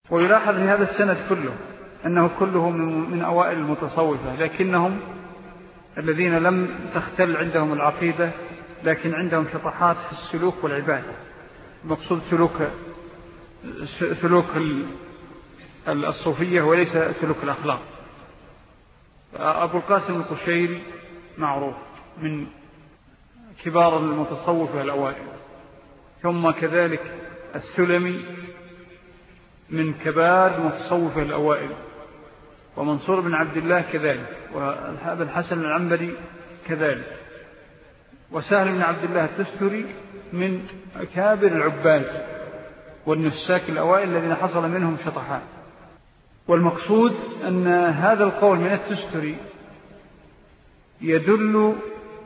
ويلاحظ في هذا السند كله أنه كله من أوائل المتصوفة، لكنهم الذين لم تختل عندهم العقيدة، لكن عندهم شطحات في السلوك والعبادة. المقصود سلوك الصوفية وليس سلوك الأخلاق. أبو القاسم القشيري معروف من كبار المتصوفة الأوائل، ثم كذلك السلمي من كبار المتصوفة الأوائل، ومنصور بن عبد الله كذلك، وأبو الحسن العنبري كذلك، وسهل بن عبد الله التستري من أكابر العباد والنساك الأوائل الذين حصل منهم شطحات. والمقصود أن هذا القول من التستري يدل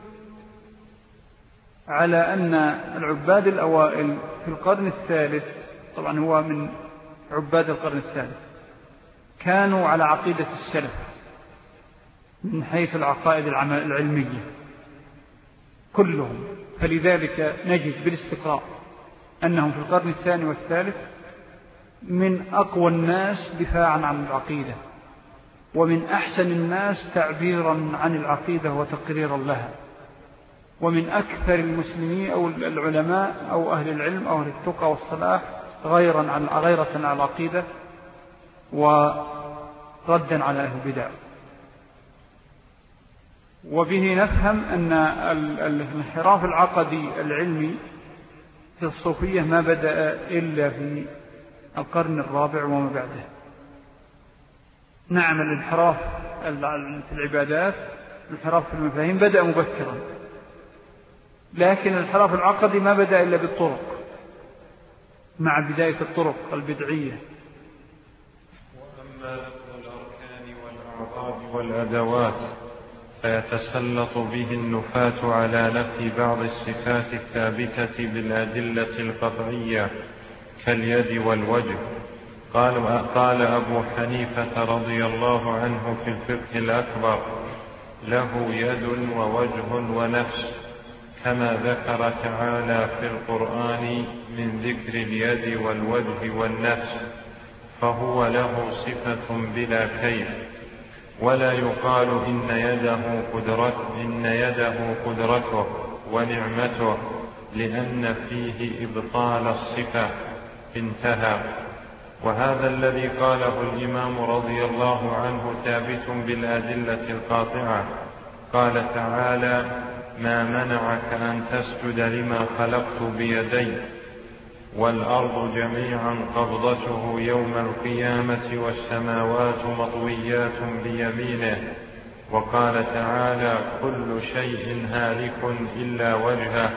على أن العباد الأوائل في القرن الثالث، طبعا هو من عباد القرن الثالث، كانوا على عقيدة السلف من حيث العقائد العلمية كلهم. فلذلك نجد بالاستقراء أنهم في القرن الثاني والثالث من أقوى الناس دفاعا عن العقيدة، ومن أحسن الناس تعبيرا عن العقيدة وتقريرا لها، ومن أكثر المسلمين أو العلماء أو أهل العلم أو أهل التقى والصلاح غيرة على العقيدة وردا على أهل البدع. وبه نفهم أن الانحراف العقدي العلمي في الصوفية ما بدأ إلا في القرن الرابع وما بعده. نعم، الانحراف في العبادات، الانحراف في المفاهيم بدأ مبكرا، لكن الانحراف العقدي ما بدأ إلا بالطرق، مع بداية الطرق البدعية. وأما الأركان والأعضاء والأدوات فيتسلط به النفاة على نفي بعض الصفات الثابتة بالأدلة القطعية كاليد والوجه. قال أبو حنيفة رضي الله عنه في الفقه الأكبر: له يد ووجه ونفس، كما ذكر تعالى في القرآن من ذكر اليد والوجه والنفس، فهو له صفة بلا كيف. ولا يقال إن يده قدرته ونعمته، لأن فيه إبطال الصفة. انتهى. وهذا الذي قاله الإمام رضي الله عنه ثابت بالأدلة القاطعة. قال تعالى: ما منعك أن تسجد لما خلقت بيدي، والأرض جميعا قبضته يوم القيامة والسماوات مطويات بيمينه. وقال تعالى: كل شيء هالك إلا وجهه،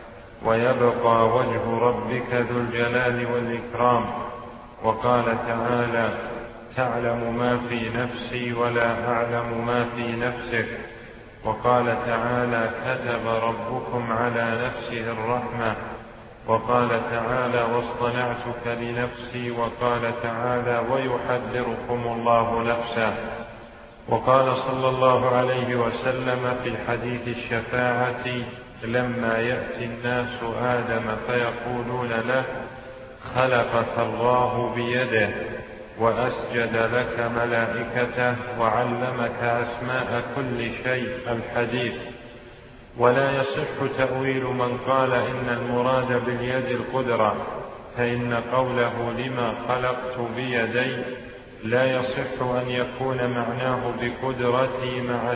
ويبقى وجه ربك ذو الجلال والإكرام. وقال تعالى: تعلم ما في نفسي ولا أعلم ما في نفسك. وقال تعالى: كتب ربكم على نفسه الرحمة. وقال تعالى: واصطنعتك لنفسي. وقال تعالى: ويحذركم الله نفسه. وقال صلى الله عليه وسلم في حديث الشفاعة: لما يأتي الناس آدم فيقولون له: خلقك الله بيده، وأسجد لك ملائكته، وعلمك أسماء كل شيء. الحديث. ولا يصح تأويل من قال إن المراد باليد القدرة، فإن قوله لما خلقت بيدي لا يصح أن يكون معناه بقدرتي مع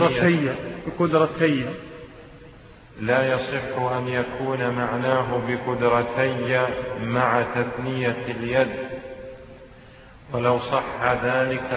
بقدرتي لا يصح أن يكون معناه بقدرتي مع تثنية اليد. ولو صح ذلك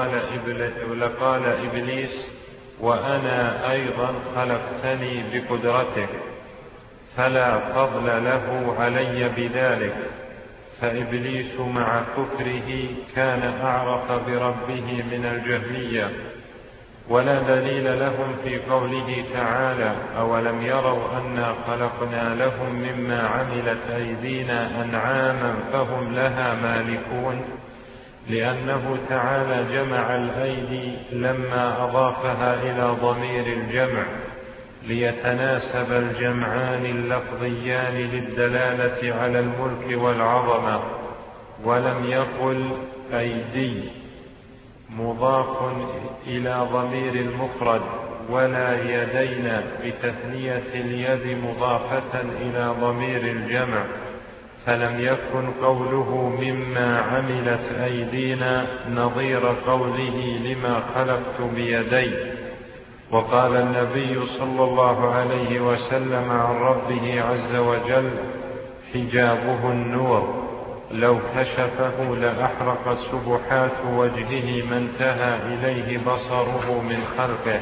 لقال إبليس: وأنا أيضا خلقتني بقدرتك، فلا فضل له علي بذلك. فإبليس مع كفره كان أعرف بربه من الجهمية. ولا دليل لهم في قوله تعالى: أولم يروا أنا خلقنا لهم مما عملت أيدينا أنعاما فهم لها مالكون، لأنه تعالى جمع الأيدي لما أضافها إلى ضمير الجمع ليتناسب الجمعان اللفظيان للدلالة على الملك والعظمة. ولم يقل أيدي مضاف إلى ضمير المفرد، ولا يدين بتثنية اليد مضافة إلى ضمير الجمع، فلم يكن قوله مما عملت أيدينا نظير قوله لما خلقت بيدي. وقال النبي صلى الله عليه وسلم عن ربه عز وجل: حجابه النور، لو كشفه لأحرقت سبحات وجهه ما انتهى إليه بصره من خلقه.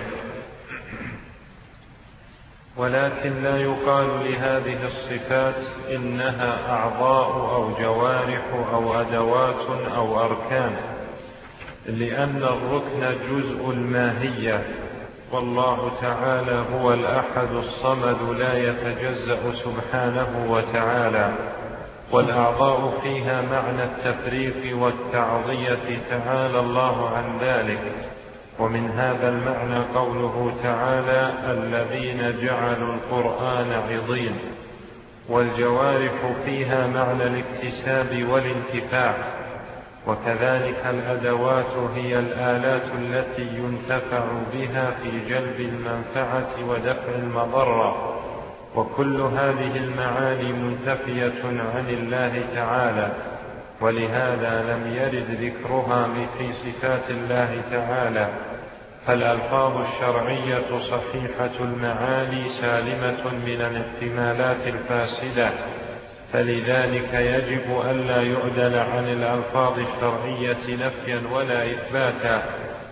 ولكن لا يقال لهذه الصفات إنها أعضاء أو جوارح أو أدوات أو أركان، لأن الركن جزء الماهية، والله تعالى هو الأحد الصمد لا يتجزأ سبحانه وتعالى، والأعضاء فيها معنى التفريق والتعضية، تعالى الله عن ذلك. ومن هذا المعنى قوله تعالى: الذين جعلوا القرآن عضين. والجوارح فيها معنى الاكتساب والانتفاع، وكذلك الأدوات هي الآلات التي ينتفع بها في جلب المنفعة ودفع المضرة، وكل هذه المعاني منتفية عن الله تعالى، ولهذا لم يرد ذكرها في صفات الله تعالى. فالألفاظ الشرعية صحيحة المعاني سالمة من الاحتمالات الفاسدة، فلذلك يجب ألا يعدل عن الألفاظ الشرعية نفيا ولا إثباتا،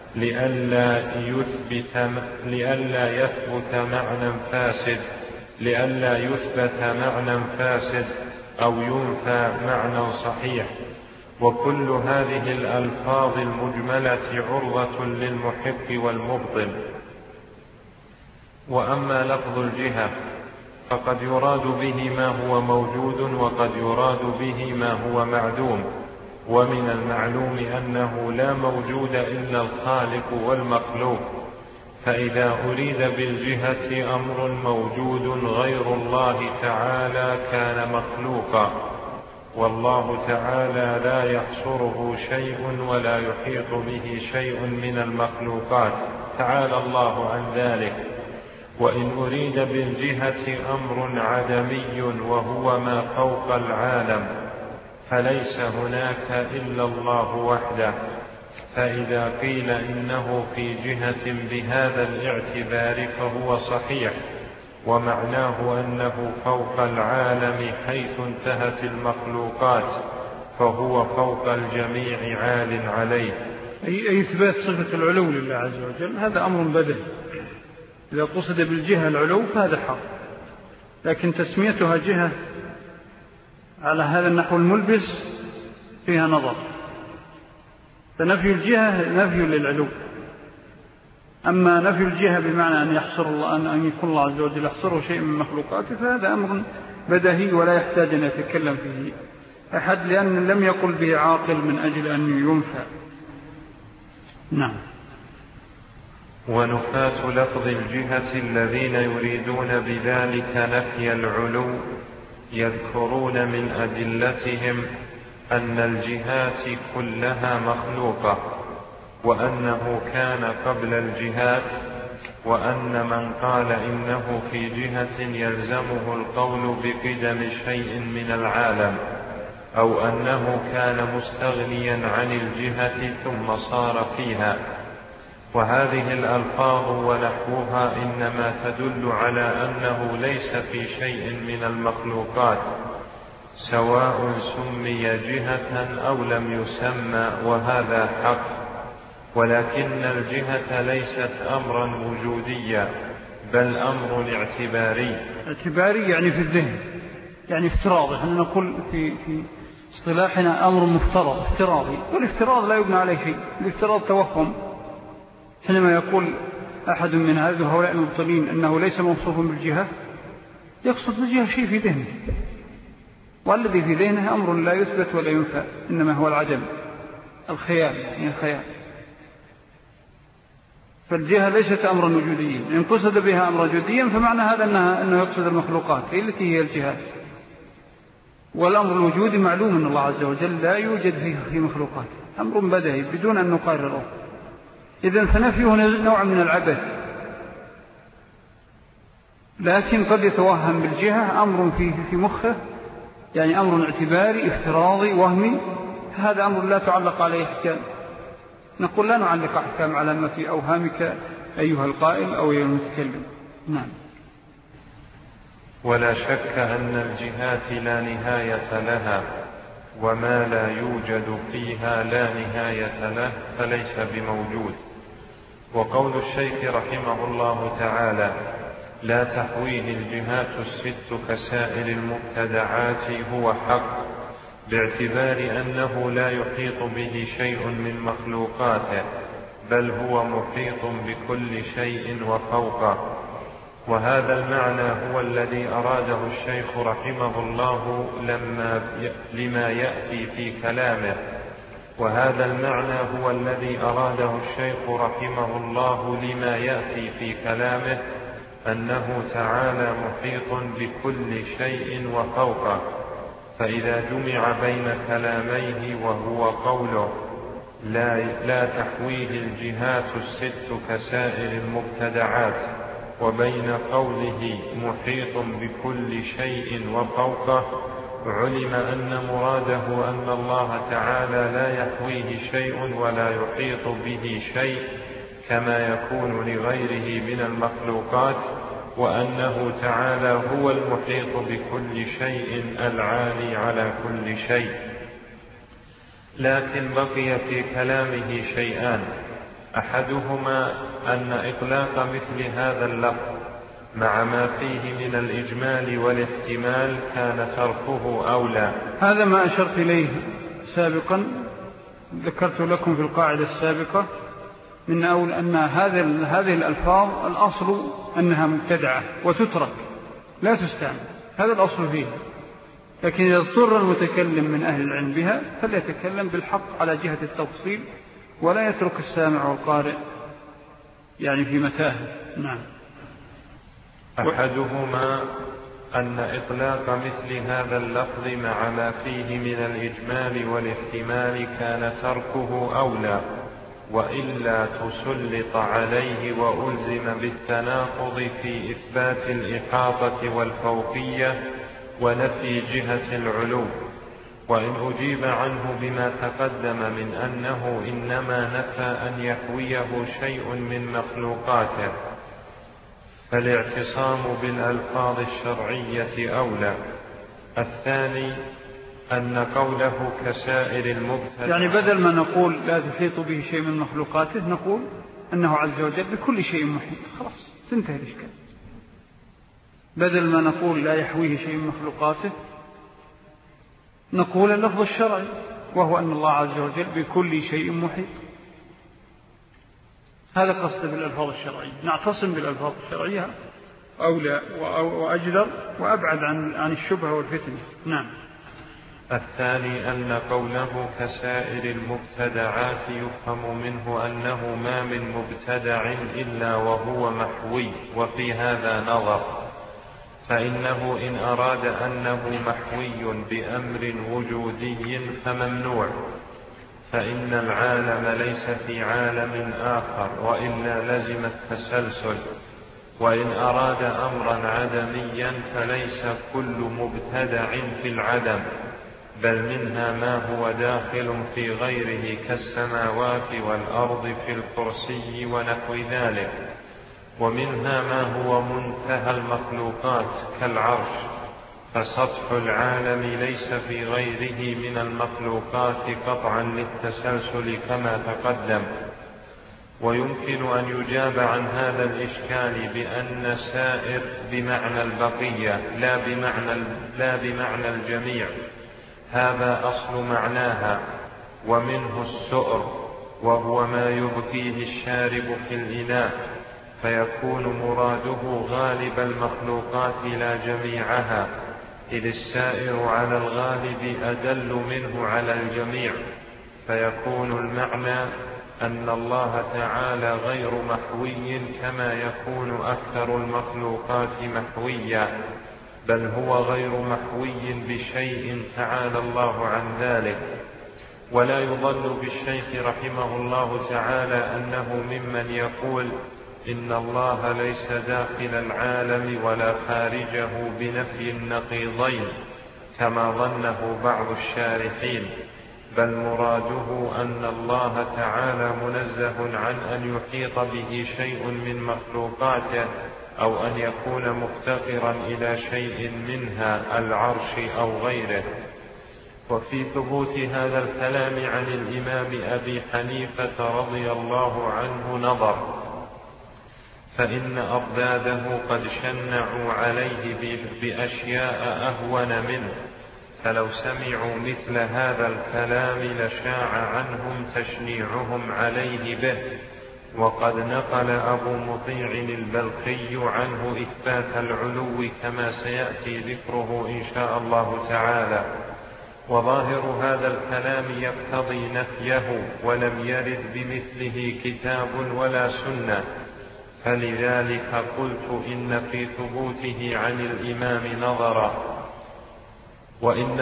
لئلا يثبت معنى فاسد أو ينفى معنى صحيح. وكل هذه الألفاظ المجملة عرضة للمحق والمبطل. وأما لفظ الجهة فقد يراد به ما هو موجود، وقد يراد به ما هو معدوم. ومن المعلوم أنه لا موجود إلا الخالق والمخلوق، فإذا أريد بالجهة أمر موجود غير الله تعالى كان مخلوقا، والله تعالى لا يحصره شيء ولا يحيط به شيء من المخلوقات، تعالى الله عن ذلك. وإن أريد بالجهة أمر عدمي وهو ما فوق العالم، فليس هناك إلا الله وحده. فإذا قيل إنه في جهة بهذا الاعتبار فهو صحيح، ومعناه أنه فوق العالم حيث انتهت المخلوقات، فهو فوق الجميع عال عليه. أي إثبات صفة العلو لله عز وجل هذا أمر بديهي، إذا قصد بالجهة العلو فهذا حق، لكن تسميتها جهة على هذا النحو الملبس فيها نظر. فنفي الجهة نفي للعلو، أما نفي الجهة بمعنى أن يحصر الله، أن يكون الله عز وجل يحصره شيء من مخلوقاته، فهذا أمر بديهي ولا يحتاج أن يتكلم فيه أحد، لأن لم يقل به عاقل من أجل أن ينفع. نعم. ونفاة لفظ الجهة الذين يريدون بذلك نفي العلو يذكرون من أدلتهم أن الجهات كلها مخلوقة، وأنه كان قبل الجهات، وأن من قال إنه في جهة يلزمه القول بقدم شيء من العالم، أو أنه كان مستغنيا عن الجهة ثم صار فيها. وهذه الألفاظ ونحوها إنما تدل على أنه ليس في شيء من المخلوقات، سواء سمي جهة أو لم يسمى، وهذا حق. ولكن الجهة ليست أمرا وجوديا، بل أمر اعتباري. اعتباري يعني في الذهن، يعني افتراضي. نحن نقول في اصطلاحنا أمر مفترض افتراضي، والافتراض لا يبنى عليه شيء. الافتراض توهم. حينما يقول أحد من هؤلاء المبطلين أنه ليس موصوف بالجهة، يقصد بالجهة شيء في ذهنه، والذي في ذهنه أمر لا يثبت ولا ينفى، إنما هو العدم، الخيال، يعني الخيال. فالجهة ليست أمرا وجوديا، إن قصد بها أمرا وجوديا فمعنى هذا أنه يقصد المخلوقات التي هي الجهات. والأمر الوجودي معلوم أن الله عز وجل لا يوجد في مخلوقاته، أمر بدهي بدون أن نقرره. إذن فنفيه نوع من العبث، لكن قد يتوهم بالجهة أمر في مخه، يعني أمر اعتباري افتراضي وهمي، هذا أمر لا تعلق عليه أحكام. نقول لا نعلق أحكام على ما في أوهامك أيها القائل أو أيها المتكلم. نعم. ولا شك أن الجهات لا نهاية لها، وما لا يوجد فيها لا نهاية له فليس بموجود. وقول الشيخ رحمه الله تعالى: لا تحويه الجهات الست كسائر المبتدعات هو حق، باعتبار أنه لا يحيط به شيء من مخلوقاته، بل هو محيط بكل شيء وفوقه. وهذا المعنى هو الذي أراده الشيخ رحمه الله لما يأتي في كلامه، وهذا المعنى هو الذي أراده الشيخ رحمه الله لما يأتي في كلامه، أنه تعالى محيط بكل شيء وفوقه. فإذا جمع بين كلاميه وهو قوله لا تحويه الجهات الست كسائر المبتدعات، وبين قوله محيط بكل شيء وفوقه، علم أن مراده أن الله تعالى لا يحويه شيء ولا يحيط به شيء كما يكون لغيره من المخلوقات، وأنه تعالى هو المحيط بكل شيء العالي على كل شيء. لكن بقي في كلامه شيئان: أحدهما أن إطلاق مثل هذا اللفظ مع ما فيه من الإجمال والاحتمال كان تركه أولى. هذا ما أشرت إليه سابقا، ذكرت لكم في القاعدة السابقة من أول أن هذه الألفاظ الأصل أنها مبتدعة وتترك لا تستعمل، هذا الأصل فيها. لكن إذا اضطر المتكلم من أهل العلم بها فليتكلم بالحق على جهة التفصيل، ولا يترك السامع والقارئ يعني في متاهة. نعم. أحدهما أن إطلاق مثل هذا اللفظ مع ما فيه من الإجمال والاحتمال كان تركه أولى، وإلا تسلط عليه وألزم بالتناقض في إثبات الإحاطة والفوقية ونفي جهة العلو. وإن أجيب عنه بما تقدم من أنه إنما نفى أن يحويه شيء من مخلوقاته، فالاعتصام بالألفاظ الشرعية أولى. الثاني أن قوله كسائر المبتدع، يعني بدل ما نقول لا تحيط به شيء من مخلوقاته نقول أنه عز وجل بكل شيء محيط، خلاص تنتهي الإشكال. بدل ما نقول لا يحويه شيء من مخلوقاته نقول اللفظ الشرعي، وهو أن الله عز وجل بكل شيء محيط. هذا قصد بالألفاظ الشرعية، نعتصم بالألفاظ الشرعية أولى وأجدر وأبعد عن الشبهة والفتنة. نعم. الثاني أن قوله كسائر المبتدعات يفهم منه أنه ما من مبتدع إلا وهو محوي، وفي هذا نظر، فإنه إن أراد أنه محوي بأمر وجودي فممنوع، فإن العالم ليس في عالم آخر، وإلا لزم التسلسل. وإن أراد أمرا عدميا فليس كل مبتدع في العدم، بل منها ما هو داخل في غيره كالسماوات والأرض في الكرسي ونحو ذلك، ومنها ما هو منتهى المخلوقات كالعرش، فسطح العالم ليس في غيره من المخلوقات قطعا للتسلسل كما تقدم. ويمكن أن يجاب عن هذا الإشكال بأن سائر بمعنى البقية لا بمعنى الجميع، هذا أصل معناها، ومنه السؤر، وهو ما يبقيه الشارب في الإناء، فيكون مراده غالب المخلوقات لا جميعها، إذ السائر على الغالب أدل منه على الجميع، فيكون المعنى أن الله تعالى غير محوي كما يكون أكثر المخلوقات محويا، بل هو غير محوي بشيء تعالى الله عن ذلك. ولا يظن بالشيخ رحمه الله تعالى أنه ممن يقول إن الله ليس داخل العالم ولا خارجه بنفي النقيضين كما ظنه بعض الشارحين، بل مراده أن الله تعالى منزه عن أن يحيط به شيء من مخلوقاته أو أن يكون مفتقرا إلى شيء منها العرش أو غيره. وفي ثبوت هذا الكلام عن الإمام أبي حنيفة رضي الله عنه نظر، فإن أضداده قد شنعوا عليه بأشياء أهون منه، فلو سمعوا مثل هذا الكلام لشاع عنهم تشنيعهم عليه به. وقد نقل أبو مطيع البلخي عنه إثبات العلو كما سيأتي ذكره إن شاء الله تعالى، وظاهر هذا الكلام يقتضي نفيه، ولم يرد بمثله كتاب ولا سنة، فلذلك قلت إن في ثبوته عن الإمام نظرا، وإن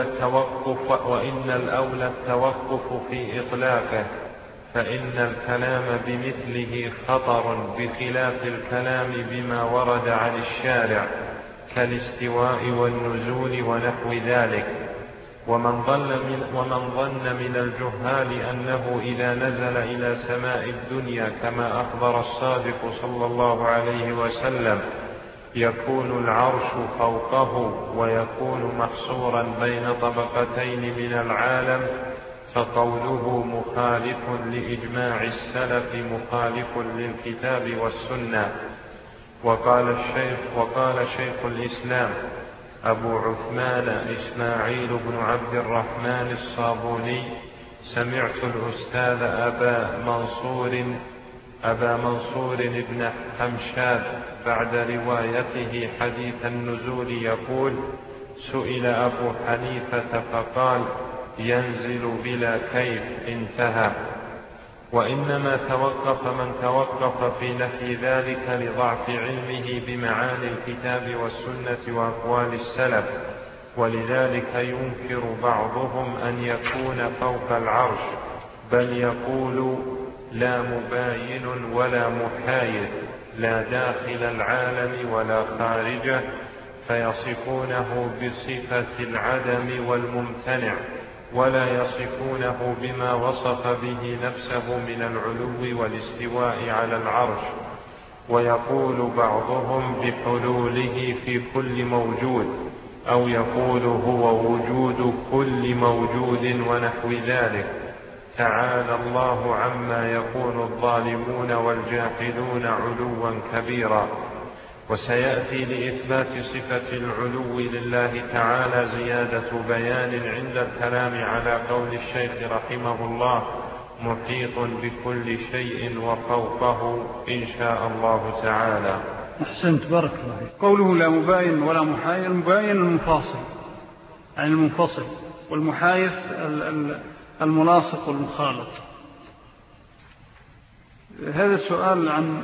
الأولى التوقف في إطلاقه، فإن الكلام بمثله خطر بخلاف الكلام بما ورد عن الشارع كالاستواء والنزول ونحو ذلك. ومن ظن من الجهال أنه إذا نزل إلى سماء الدنيا كما أخبر الصادق صلى الله عليه وسلم يكون العرش فوقه ويكون محصورا بين طبقتين من العالم، فقوله مخالف لإجماع السلف مخالف للكتاب والسنة. وقال شيخ الإسلام أبو عثمان إسماعيل بن عبد الرحمن الصابوني: سمعت الأستاذ أبا منصور بن حمشاد بعد روايته حديث النزول يقول: سئل أبو حنيفة فقال: ينزل بلا كيف، انتهى. وإنما توقف من توقف في نفي ذلك لضعف علمه بمعاني الكتاب والسنة وأقوال السلف، ولذلك ينكر بعضهم أن يكون فوق العرش، بل يقول: لا مباين ولا محايد، لا داخل العالم ولا خارجه، فيصفونه بصفة العدم والممتنع، ولا يصفونه بما وصف به نفسه من العلو والاستواء على العرش. ويقول بعضهم بحلوله في كل موجود، أو يقول هو وجود كل موجود ونحو ذلك. تعالى الله عما يقول الظالمون والجاحدون علوا كبيرا. وسيأتي لإثبات صفة العلو لله تعالى زيادة بيان عند الكلام على قول الشيخ رحمه الله: محيط بكل شيء وفوقه، إن شاء الله تعالى. أحسنت، بارك الله. قوله لا مباين ولا محايد، المباين المفاصل عن المنفصل، والمحايد الملاصق والمخالط. هذا السؤال عن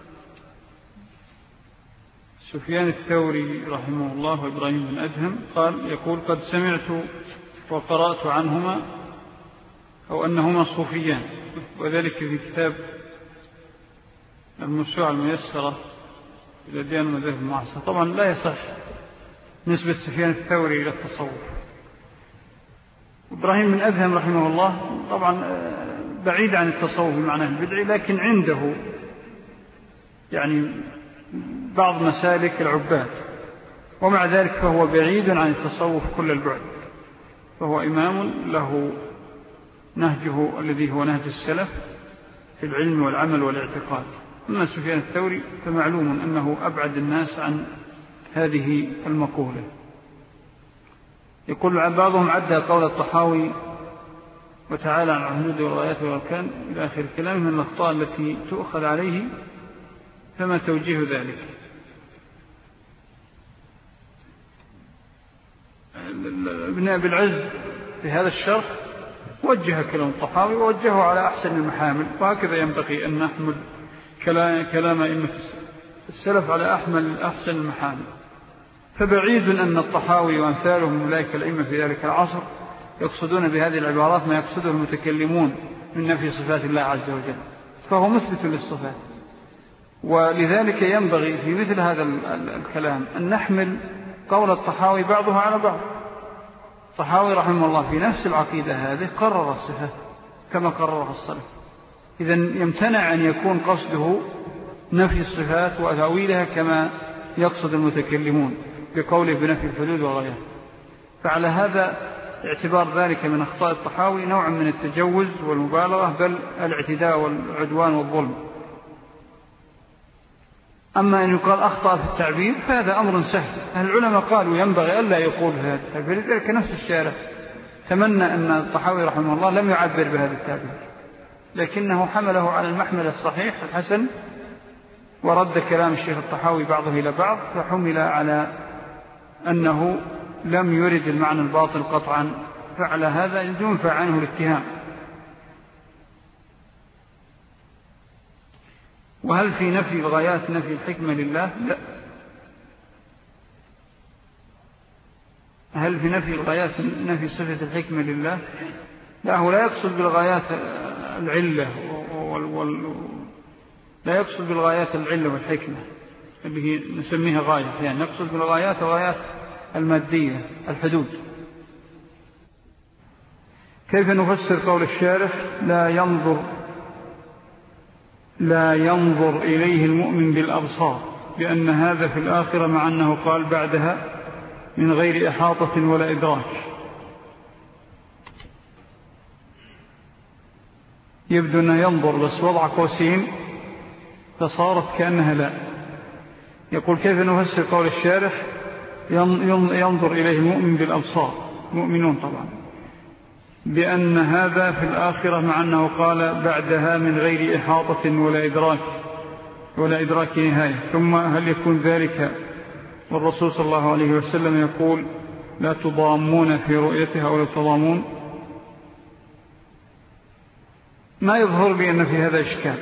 سفيان الثوري رحمه الله وإبراهيم بن أدهم، يقول: قد سمعت وقرأت عنهما أو أنهما صوفيان، وذلك في كتاب الموسوعة الميسرة إلى ديان المذاهب المعاصرة. طبعا لا يصح نسبة سفيان الثوري إلى التصوف. إبراهيم بن أدهم رحمه الله طبعا بعيد عن التصوف بمعنى البدعي، لكن عنده يعني بعض مسالك العباد، ومع ذلك فهو بعيد عن التصوف كل البعد، فهو إمام له نهجه الذي هو نهج السلف في العلم والعمل والاعتقاد. أما سفيان الثوري فمعلوم أنه أبعد الناس عن هذه المقولة. يقول بعضهم عدى قول الطحاوي وتعالى عن الحدود والغايات والأركان إلى آخر الكلام من الأخطاء التي تؤخذ عليه، فما توجيه ذلك؟ ابن أبي العز في هذا الشرح وجه كلام الطحاوي ووجهه على أحسن المحامل، وهكذا ينبغي أن نحمل كلام أئمة السلف على أحسن المحامل. فبعيد أن الطحاوي وأمثاله من أولئك الأئمة في ذلك العصر يقصدون بهذه العبارات ما يقصده المتكلمون من نفي صفات الله عز وجل، فهو مثبت للصفات. ولذلك ينبغي في مثل هذا الكلام أن نحمل قول الطحاوي بعضها على بعض. الطحاوي رحمه الله في نفس العقيدة هذه قرر الصفات كما قررها السلف، إذن يمتنع أن يكون قصده نفي الصفات وتأويلها كما يقصد المتكلمون بقوله بنفي الحدود وغيرها. فعلى هذا اعتبار ذلك من أخطاء الطحاوي نوع من التجوز والمبالغة، بل الاعتداء والعدوان والظلم. أما أن يقال أخطأ في التعبير فهذا أمر سهل. العلماء قالوا ينبغي ألا يقول في هذا التعبير، لذلك نفس الشارع تمنى أن الطحاوي رحمه الله لم يعبر بهذا التعبير، لكنه حمله على المحمل الصحيح الحسن ورد كلام الشيخ الطحاوي بعضه إلى بعض، فحمل على أنه لم يرد المعنى الباطل قطعا، فعلى هذا ينفع عنه الاتهام. وهل في نفي الغايات نفي الحكمة لله؟ لا. هل في نفي الغايات نفي صفة الحكمة لله؟ لا، هو لا يقصد بالغايات العلة لا يقصد بالغايات العلة والحكمة اللي هي نسميها غاية، يعني يقصد بالغايات الغايات المادية الحدود. كيف نفسر قول الشارح لا ينظر إليه المؤمن بالأبصار، بأن هذا في الآخرة مع أنه قال بعدها من غير إحاطة ولا إدراك؟ يبدو أنه ينظر بس وضع قوسين فصارت كأنها لا. يقول كيف نفسر قول الشارح ينظر إليه المؤمن بالأبصار، مؤمنون طبعا، بأن هذا في الآخرة مع أنه قال بعدها من غير إحاطة ولا إدراك نهاية. ثم هل يكون ذلك والرسول صلى الله عليه وسلم يقول لا تضامون في رؤيتها ولا تضامون؟ ما يظهر لي أن في هذا إشكال.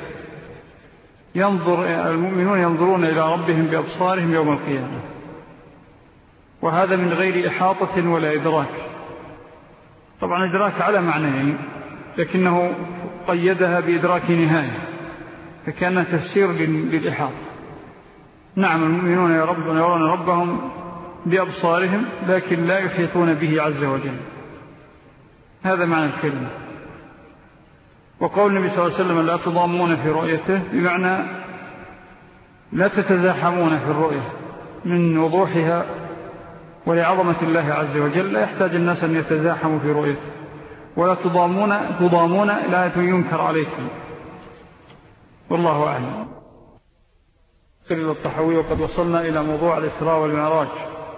المؤمنون ينظرون إلى ربهم بأبصارهم يوم القيامة، وهذا من غير إحاطة ولا إدراك. طبعا إدراك على معنيين، لكنه قيدها بإدراك نهاية، فكان تفسير للإحاطة. نعم المؤمنون يرون ربهم بأبصارهم لكن لا يحيطون به عز وجل، هذا معنى الكلمة. وقول النبي صلى الله عليه وسلم لا تضامون في رؤيته بمعنى لا تتزاحمون في الرؤية من وضوحها ولعظمة الله عز وجل، لا يحتاج الناس أن يتزاحموا في رؤيته. ولا تضامون لا ينكر عليكم، والله أعلم. قرر الطحاوي وقد وصلنا إلى موضوع الإسراء والمعراج،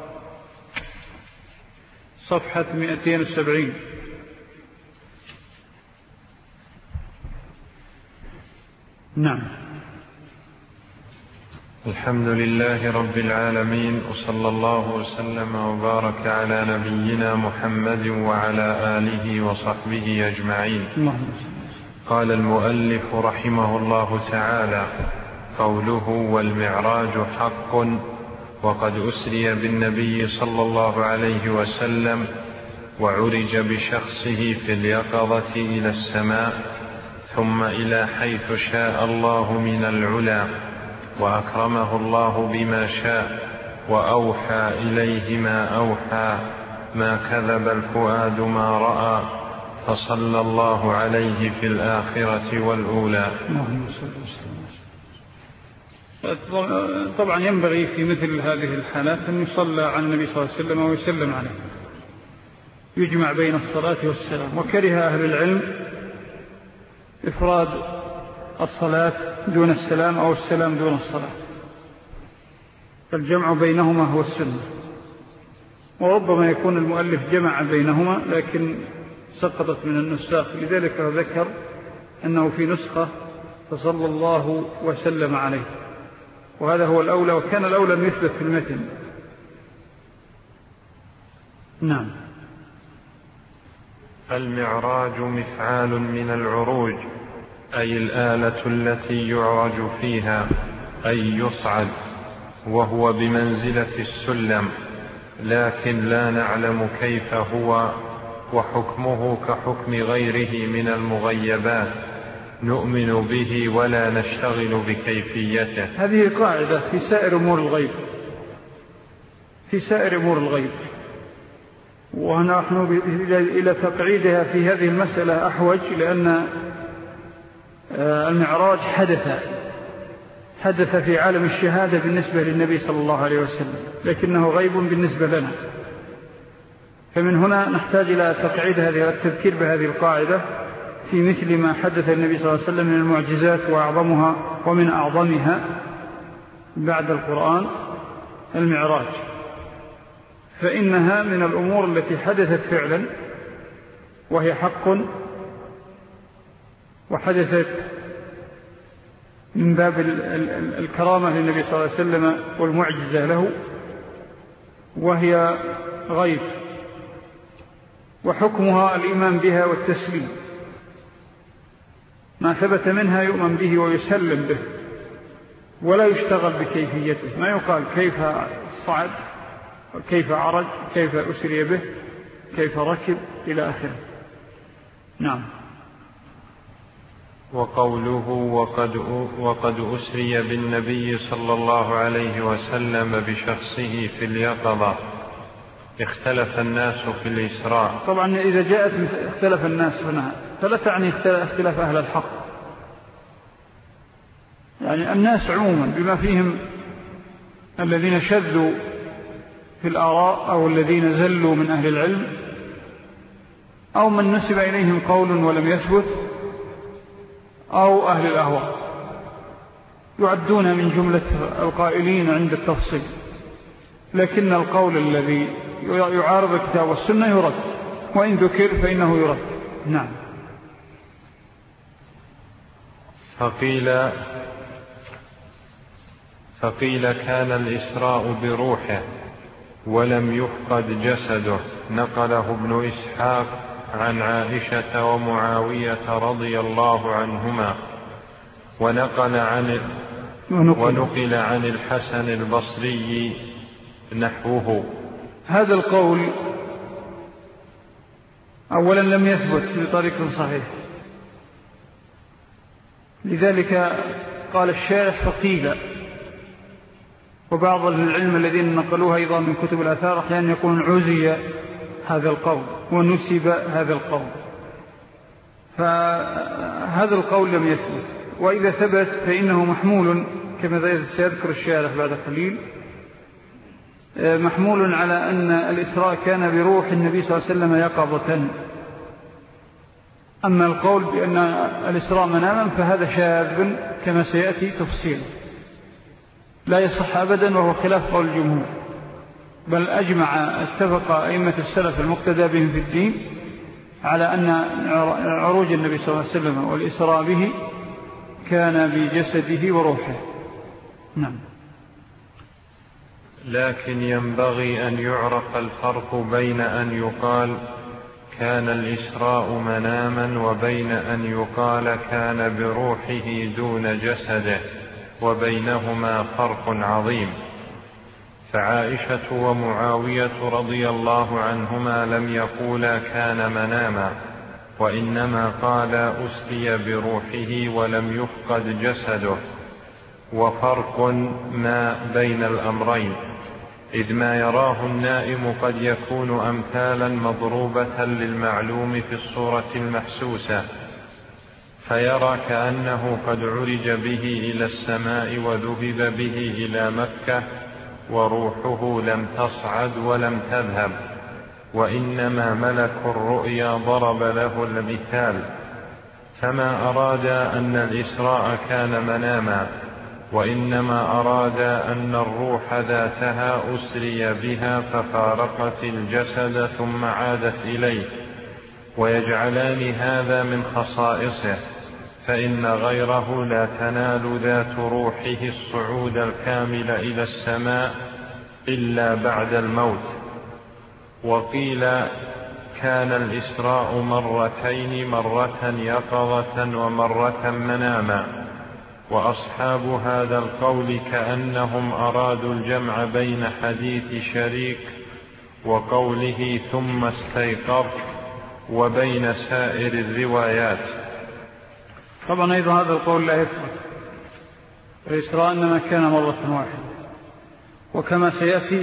صفحة 270. نعم. الحمد لله رب العالمين، وصلى الله وسلم وبارك على نبينا محمد وعلى آله وصحبه أجمعين. قال المؤلف رحمه الله تعالى: قوله والمعراج حق، وقد أسري بالنبي صلى الله عليه وسلم وعرج بشخصه في اليقظة إلى السماء ثم إلى حيث شاء الله من العلا، وأكرمه الله بما شاء وأوحى إليه ما أوحى، ما كذب الفؤاد ما رأى، فصلى الله عليه في الآخرة والأولى. طبعا ينبغي في مثل هذه الحالات أن يصلى على النبي صلى الله عليه وسلم ويسلم عليه، يجمع بين الصلاة والسلام. وكره أهل العلم إفراد الصلاة دون السلام أو السلام دون الصلاة، فالجمع بينهما هو السنة. وربما يكون المؤلف جمع بينهما لكن سقطت من النساخ، لذلك ذكر أنه في نسخة فصلى الله وسلم عليه، وهذا هو الأولى، وكان الأولى أن يثبت في المتن. نعم. المعراج مفعال من العروج، أي الآلة التي يعرج فيها، أي يصعد، وهو بمنزلة السلم، لكن لا نعلم كيف هو، وحكمه كحكم غيره من المغيبات، نؤمن به ولا نشتغل بكيفيته. هذه قاعدة في سائر أمور الغيب، في سائر أمور الغيب، ونحن إلى تقعيدها في هذه المسألة أحوج، لأن المعراج حدث في عالم الشهادة بالنسبة للنبي صلى الله عليه وسلم، لكنه غيب بالنسبة لنا. فمن هنا نحتاج إلى تقعيد هذه التذكير بهذه القاعدة في مثل ما حدث النبي صلى الله عليه وسلم من المعجزات، وأعظمها ومن أعظمها بعد القرآن المعراج، فإنها من الأمور التي حدثت فعلا وهي حق، وحدثت من باب الكرامة للنبي صلى الله عليه وسلم والمعجزة له، وهي غيب، وحكمها الإيمان بها والتسليم. ما ثبت منها يؤمن به ويسلم به، ولا يشتغل بكيفيته. ما يقال كيف صعد، كيف عرج، كيف أسري به، كيف ركب، إلى آخره. نعم. وقوله وقد أسري بالنبي صلى الله عليه وسلم بشخصه في اليقظة، اختلف الناس في الإسراء. طبعا إذا جاءت اختلف الناس هنا فلا تعني اختلاف أهل الحق، يعني الناس عموما بما فيهم الذين شذوا في الآراء أو الذين زلوا من أهل العلم أو من نسب إليهم قول ولم يثبت أو أهل الأهواء، يعدون من جملة القائلين عند التفصيل. لكن القول الذي يعارض الكتاب والسنة يرد، وإن ذكر فإنه يرد. نعم. فقيل كان الإسراء بروحه ولم يفقد جسده، نقله ابن إسحاق عن عائشة ومعاوية رضي الله عنهما، ونقل عن الحسن البصري نحوه. هذا القول أولا لم يثبت بطريق صحيح، لذلك قال الشارح فقيل. وبعض العلم الذين نقلوها أيضا من كتب الآثار أحيانا يكون عزي هذا القول ونسب هذا القول، فهذا القول لم يثبت. وإذا ثبت فإنه محمول كما سيذكر الشارح بعد قليل، محمول على أن الإسراء كان بروح النبي صلى الله عليه وسلم يقظة. أما القول بأن الإسراء مناما فهذا شاذ كما سيأتي تفصيل، لا يصح أبدا، وهو خلاف قول الجمهور، بل اتفق أئمة السلف المقتدى بهم في الدين على أن عروج النبي صلى الله عليه وسلم والإسراء به كان بجسده وروحه. نعم. لكن ينبغي أن يعرف الفرق بين أن يقال كان الإسراء مناما وبين أن يقال كان بروحه دون جسده، وبينهما فرق عظيم. فعائشة ومعاوية رضي الله عنهما لم يقولا كان مناما، وإنما قال أسري بروحه ولم يفقد جسده، وفرق ما بين الأمرين، إذ ما يراه النائم قد يكون أمثالا مضروبة للمعلوم في الصورة المحسوسة، فيرى كأنه قد عرج به إلى السماء وذهب به إلى مكة، وروحه لم تصعد ولم تذهب، وإنما ملك الرؤيا ضرب له المثال. فما أراد أن الإسراء كان مناما، وإنما أراد أن الروح ذاتها أسري بها ففارقت الجسد ثم عادت إليه، ويجعلان هذا من خصائصه، فإن غيره لا تنال ذات روحه الصعود الكامل إلى السماء إلا بعد الموت. وقيل كان الإسراء مرتين، مرة يقظة ومرة مناما، وأصحاب هذا القول كأنهم أرادوا الجمع بين حديث شريك وقوله ثم استيقظ، وبين سائر الروايات. طبعا أيضا هذا القول لا يثبت، الإسراء إنما كان مرة واحدة، وكما سيأتي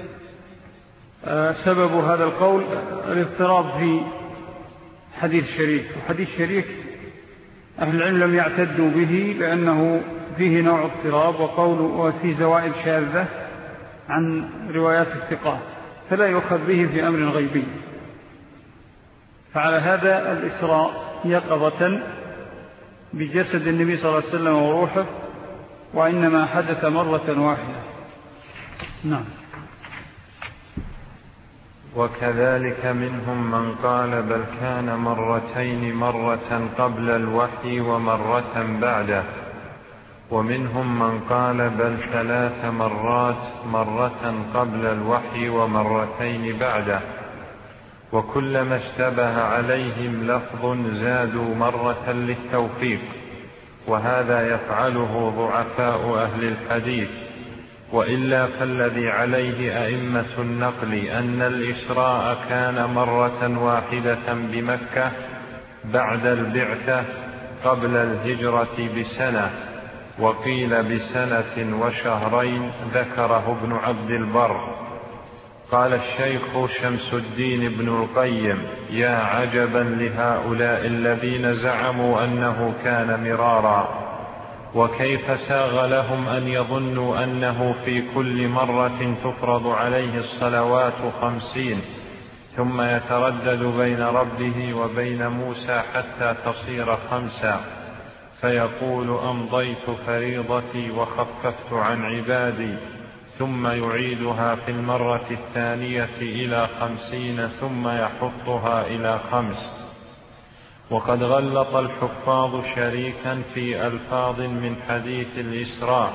سبب هذا القول الاضطراب في حديث شريك، وحديث شريك أهل العلم لم يعتدوا به لأنه فيه نوع اضطراب وفيه زوائد شاذة عن روايات الثقات، فلا يؤخذ به في أمر غيبي. فعلى هذا الإسراء يقظة بجسد النبي صلى الله عليه وسلم وروحه، وإنما حدث مرة واحدة. نعم. وكذلك منهم من قال بل كان مرتين، مرة قبل الوحي ومرة بعده، ومنهم من قال بل 3 مرات، مرة قبل الوحي ومرتين بعده، وكلما اشتبه عليهم لفظ زادوا مرة للتوفيق، وهذا يفعله ضعفاء أهل الحديث. وإلا فالذي عليه أئمة النقل أن الإسراء كان مرة واحدة بمكة بعد البعثة قبل الهجرة بسنة، وقيل بسنة وشهرين، ذكره ابن عبد البر. قال الشيخ شمس الدين بن القيم: يا عجبا لهؤلاء الذين زعموا أنه كان مرارا، وكيف ساغ لهم أن يظنوا أنه في كل مرة تفرض عليه الصلوات 50 ثم يتردد بين ربه وبين موسى حتى تصير 5، فيقول أمضيت فريضتي وخففت عن عبادي، ثم يعيدها في المرة الثانية إلى 50 ثم يحطها إلى 5. وقد غلط الحفاظ شريكا في ألفاظ من حديث الإسراء،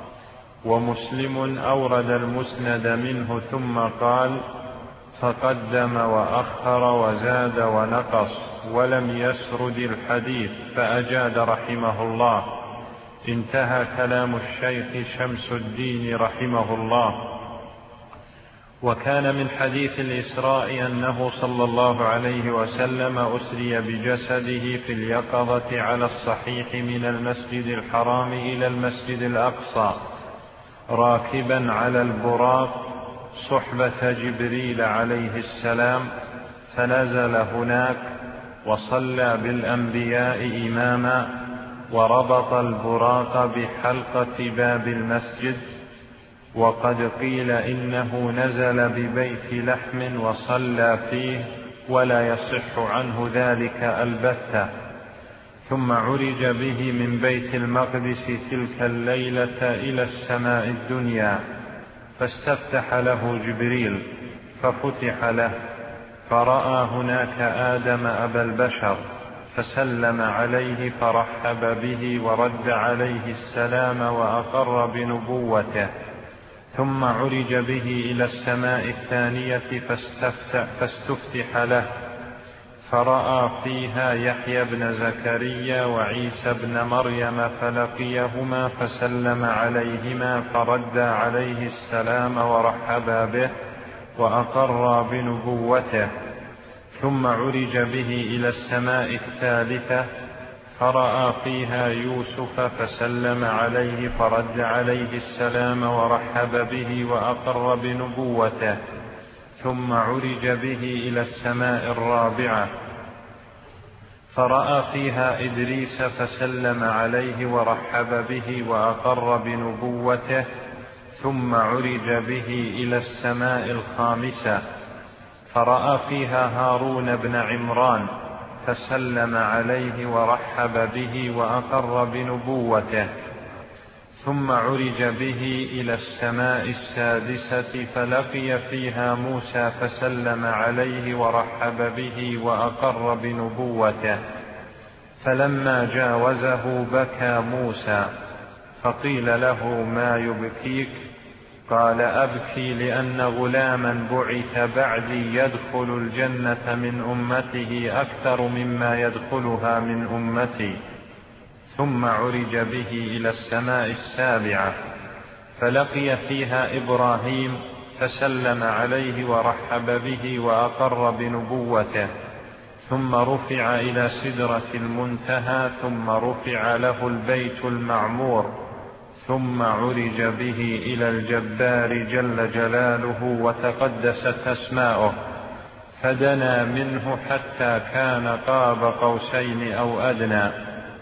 ومسلم أورد المسند منه ثم قال فقدم وأخر وزاد ونقص، ولم يسرد الحديث فأجاد رحمه الله. انتهى كلام الشيخ شمس الدين رحمه الله. وكان من حديث الإسراء أنه صلى الله عليه وسلم أسري بجسده في اليقظة على الصحيح من المسجد الحرام إلى المسجد الأقصى راكبا على البراق صحبة جبريل عليه السلام، فنزل هناك وصلى بالأنبياء إماما، وربط البراق بحلقة باب المسجد. وقد قيل إنه نزل ببيت لحم وصلى فيه، ولا يصح عنه ذلك البتة. ثم عرج به من بيت المقدس تلك الليلة إلى السماء الدنيا، فاستفتح له جبريل ففتح له، فرأى هناك آدم أبا البشر، فسلم عليه فرحب به ورد عليه السلام وأقر بنبوته. ثم عرج به إلى السماء الثانية فاستفتح له، فرأى فيها يحيى بن زكريا وعيسى بن مريم، فلقيهما فسلم عليهما فرد عليه السلام ورحبا به وأقر بنبوته. ثم عرج به إلى السماء الثالثة فرأى فيها يوسف فسلم عليه فرد عليه السلام ورحب به وأقر بنبوته. ثم عرج به إلى السماء الرابعة فرأى فيها إدريس فسلم عليه ورحب به وأقر بنبوته. ثم عرج به إلى السماء الخامسة فرأى فيها هارون بن عمران فسلم عليه ورحب به وأقر بنبوته. ثم عرج به إلى السماء السادسة فلقي فيها موسى فسلم عليه ورحب به وأقر بنبوته. فلما جاوزه بكى موسى، فقيل له ما يبكيك؟ قال أبكي لأن غلاما بعث بعدي يدخل الجنة من أمته أكثر مما يدخلها من أمتي. ثم عرج به إلى السماء السابعة فلقي فيها إبراهيم فسلم عليه ورحب به وأقر بنبوته، ثم رفع إلى سدرة المنتهى، ثم رفع له البيت المعمور، ثم عرج به إلى الجبار جل جلاله وتقدست أسماؤه، فدنا منه حتى كان قاب قوسين أو أدنى،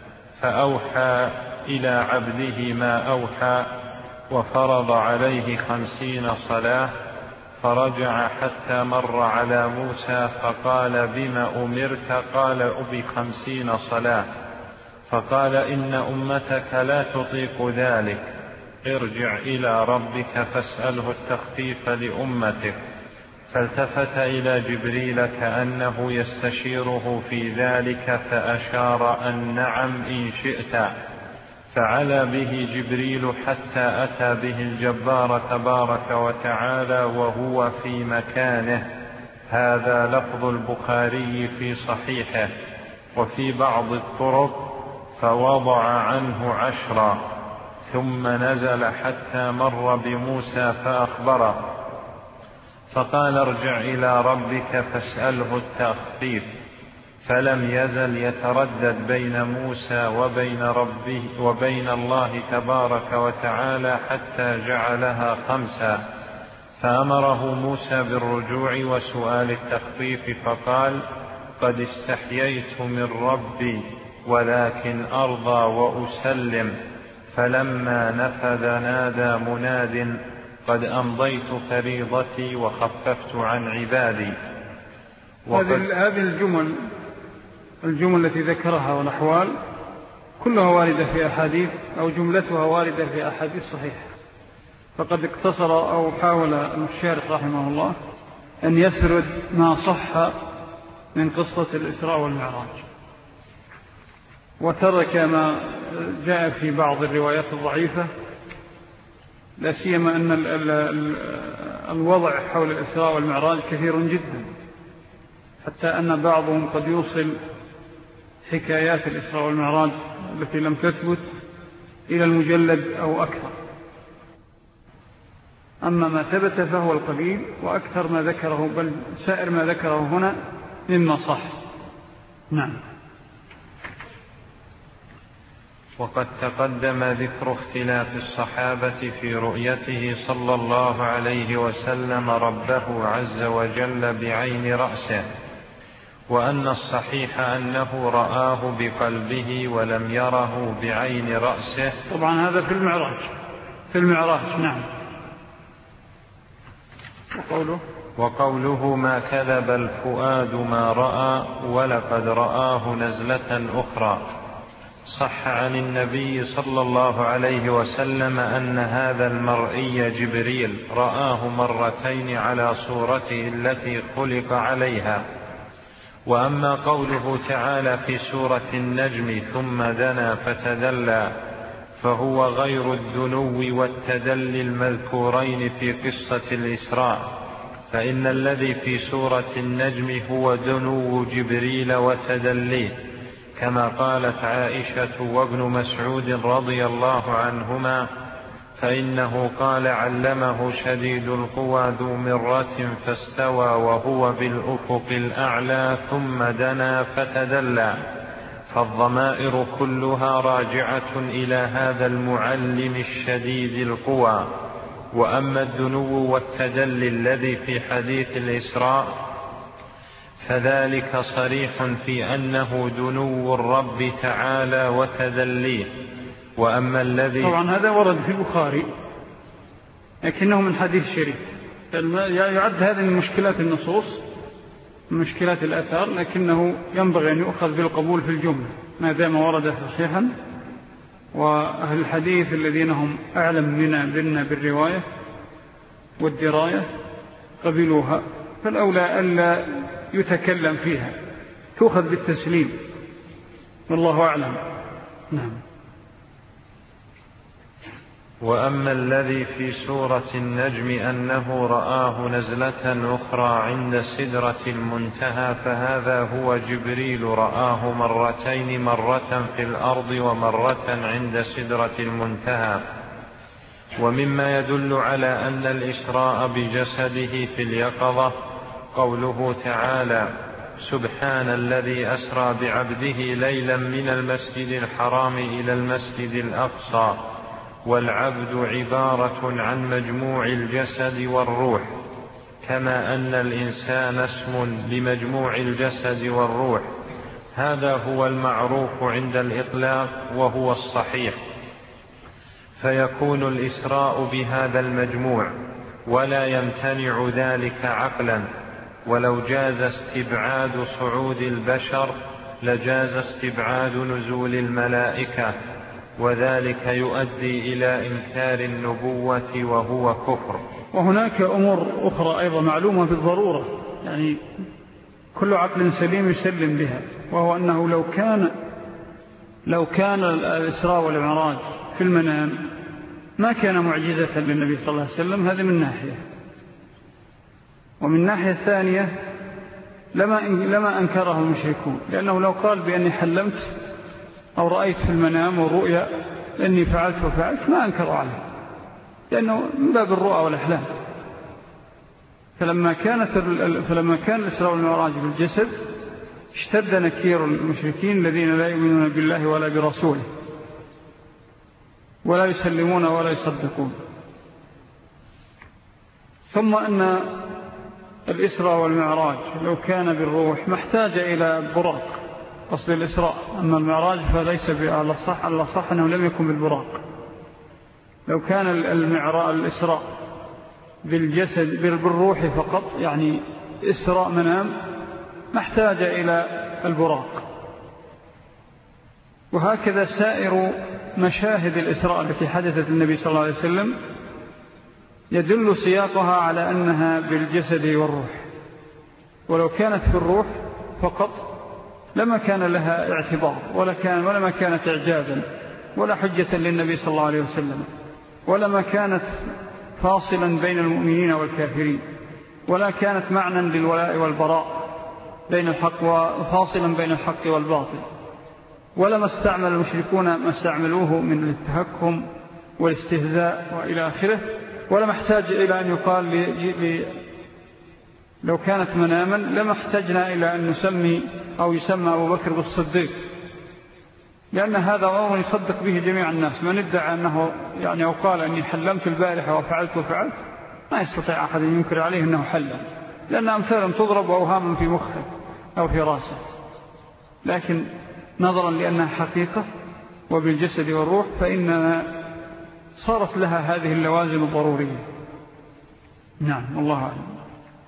فأوحى إلى عبده ما أوحى، وفرض عليه 50 صلاة، فرجع حتى مر على موسى فقال: بما أمرت؟ قال: ب50 صلاة. فقال: إن أمتك لا تطيق ذلك، ارجع إلى ربك فاسأله التخفيف لأمتك. فالتفت إلى جبريل كأنه يستشيره في ذلك، فأشار أن نعم إن شئت. فعلى به جبريل حتى أتى به الجبار تبارك وتعالى وهو في مكانه. هذا لفظ البخاري في صحيحه. وفي بعض الطرق: فوضع عنه 10، ثم نزل حتى مر بموسى فأخبره، فقال: ارجع إلى ربك فاسأله التخفيف. فلم يزل يتردد بين موسى وبين ربه وبين الله تبارك وتعالى حتى جعلها 5. فأمره موسى بالرجوع وسؤال التخفيف، فقال: قد استحييت من ربي، ولكن أرضى وأسلم. فلما نفذ نادى مناد: قد أمضيت فريضتي وخففت عن عبادي. هذه الجمل التي ذكرها والأحوال كلها واردة في أحاديث، أو جملتها واردة في أحاديث صحيحة. فقد اقتصر أو حاول الشارح رحمه الله أن يسرد ما صح من قصة الإسراء والمعراج، وترك ما جاء في بعض الروايات الضعيفة، لا سيما أن الوضع حول الإسراء والمعراج كثير جدا، حتى أن بعضهم قد يوصل حكايات الإسراء والمعراج التي لم تثبت إلى المجلد أو أكثر. أما ما ثبت فهو القليل، وأكثر ما ذكره بل سائر ما ذكره هنا مما صح. نعم. وقد تقدم ذكر اختلاف الصحابة في رؤيته صلى الله عليه وسلم ربه عز وجل بعين رأسه، وأن الصحيح أنه رآه بقلبه ولم يره بعين رأسه. طبعا هذا في المعراج. نعم. وقوله: ما كذب الفؤاد ما رأى، ولقد رآه نزلة أخرى. صح عن النبي صلى الله عليه وسلم أن هذا المرئي جبريل رآه 2 على صورته التي خلق عليها. وأما قوله تعالى في سورة النجم: ثم دنا فتدلى، فهو غير الدنو والتدلي المذكورين في قصة الإسراء، فإن الذي في سورة النجم هو دنو جبريل وتدليه، كما قالت عائشة وابن مسعود رضي الله عنهما: فإنه قال: علمه شديد القوى ذو مرة فاستوى وهو بالأفق الأعلى ثم دنا فتدلى. فالضمائر كلها راجعة إلى هذا المعلم الشديد القوى. وأما الدنو والتدلي الذي في حديث الإسراء فذلك صريح في أنه دنو الرب تعالى وتدليه. وأما الذي طبعا هذا ورد في البخاري لكنه من حديث شريف، يعد هذا من مشكلات النصوص، من مشكلات الأثار، لكنه ينبغي أن يؤخذ بالقبول في الجملة ما دام ورد صحيحا. وأهل الحديث الذين هم أعلم منا بالرواية والدراية قبلوها، فالأولى ألا يتكلم فيها، تؤخذ بالتسليم، والله أعلم. نعم. وأما الذي في سورة النجم أنه رآه نزلة أخرى عند سدرة المنتهى، فهذا هو جبريل رآه 2 مرة في الأرض ومرة عند سدرة المنتهى. ومما يدل على أن الإسراء بجسده في اليقظة قوله تعالى: سبحان الذي أسرى بعبده ليلا من المسجد الحرام إلى المسجد الأقصى. والعبد عبارة عن مجموع الجسد والروح، كما أن الإنسان اسم لمجموع الجسد والروح. هذا هو المعروف عند الإطلاق وهو الصحيح، فيكون الإسراء بهذا المجموع، ولا يمتنع ذلك عقلا. ولو جاز استبعاد صعود البشر لجاز استبعاد نزول الملائكة، وذلك يؤدي إلى إنكار النبوة وهو كفر. وهناك أمور أخرى أيضا معلومة بالضرورة، يعني كل عقل سليم يسلم بها، وهو أنه لو كان الإسراء والمعراج في المنام ما كان معجزة للنبي صلى الله عليه وسلم، هذا من ناحية. ومن ناحية ثانية لما أنكره المشركون، لأنه لو قال بأني حلمت أو رأيت في المنام والرؤيا أني فعلت وفعلت ما أنكر عليه، لأنه من باب الرؤى والأحلام. فلما كان الإسراء والمعراج بالجسد اشتد نكير المشركين الذين لا يؤمنون بالله ولا برسوله ولا يسلمون ولا يصدقون. ثم أن الإسراء والمعراج لو كان بالروح ما احتاج إلى براق، قصد الإسراء. أما المعراج فليس على الصح أنه لم يكن بالبراق. لو كان الإسراء بالجسد بالروح فقط، يعني إسراء منام، ما احتاج إلى البراق. وهكذا سائر مشاهد الإسراء التي حدثت النبي صلى الله عليه وسلم يدل سياقها على أنها بالجسد والروح. ولو كانت في الروح فقط لما كان لها اعتبار ولما كانت إعجازا ولا حجة للنبي صلى الله عليه وسلم، ولما كانت فاصلا بين المؤمنين والكافرين، ولا كانت معنى للولاء والبراء بين الحق وفاصلا بين الحق والباطل، ولما استعمل المشركون ما استعملوه من التهكم والاستهزاء وإلى آخره. ولما احتاج إلى أن يقال لو كانت مناما لما احتجنا إلى أن نسمي أو يسمى أبو بكر بالصديق، لأن هذا أمر يصدق به جميع الناس. من ادعى أنه يعني أو قال أني حلمت البارحة وفعلت ما يستطيع أحد أن ينكر عليه أنه حلم، لأن أمثالا تضرب أوهاما في مخه أو في راسه. لكن نظرا لأنها حقيقة وبالجسد والروح فإننا صارت لها هذه اللوازم الضرورية. نعم، والله أعلم.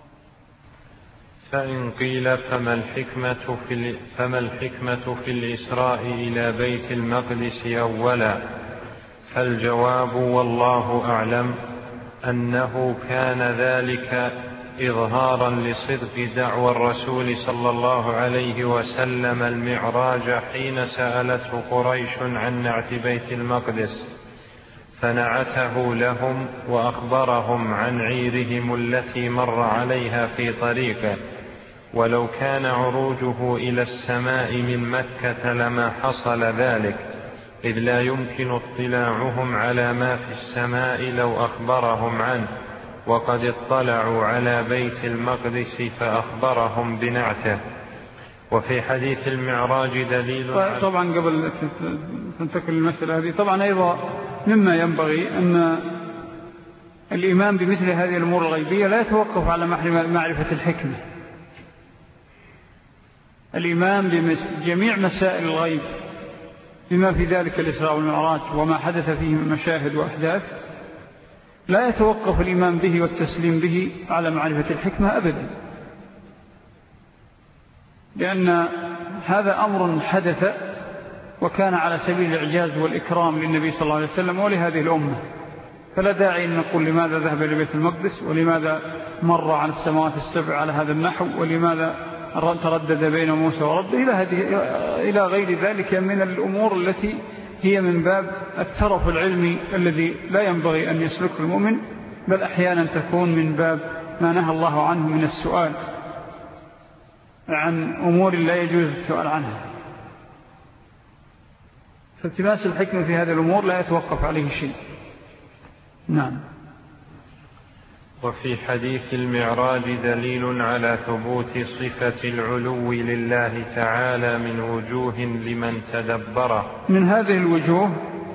فإن قيل فما الحكمة في الإسراء إلى بيت المقدس أولا؟ فالجواب والله أعلم أنه كان ذلك إظهارا لصدق دعوى الرسول صلى الله عليه وسلم المعراج حين سألته قريش عن نعت بيت المقدس، فنعته لهم وأخبرهم عن عيرهم التي مر عليها في طريقه. ولو كان عروجه إلى السماء من مكة لما حصل ذلك، إذ لا يمكن اطلاعهم على ما في السماء لو أخبرهم عنه، وقد اطلعوا على بيت المقدس فأخبرهم بنعته. وفي حديث المعراج دليل. طبعا قبل تنتقل المسألة هذه، طبعا أيضا مما ينبغي أن الإيمان بمثل هذه الأمور الغيبية لا يتوقف على معرفة الحكمة. الإيمان بجميع مسائل الغيب بما في ذلك الإسراء والمعراج وما حدث فيه من مشاهد وأحداث لا يتوقف الإيمان به والتسليم به على معرفة الحكمة أبدا، لأن هذا أمر حدث وكان على سبيل الإعجاز والإكرام للنبي صلى الله عليه وسلم ولهذه الأمة. فلا داعي أن نقول لماذا ذهب إلى بيت المقدس، ولماذا مر عن السماوات السبع على هذا النحو، ولماذا تردد بين موسى ورب إلى غير ذلك من الأمور التي هي من باب الترف العلمي الذي لا ينبغي أن يسلك المؤمن، بل أحيانا تكون من باب ما نهى الله عنه من السؤال عن أمور لا يجوز السؤال عنها. فالتماس الحكمة في هذه الأمور لا يتوقف عليه شيء. نعم. وفي حديث المعراج دليل على ثبوت صفة العلو لله تعالى من وجوه لمن تدبره. من هذه الوجوه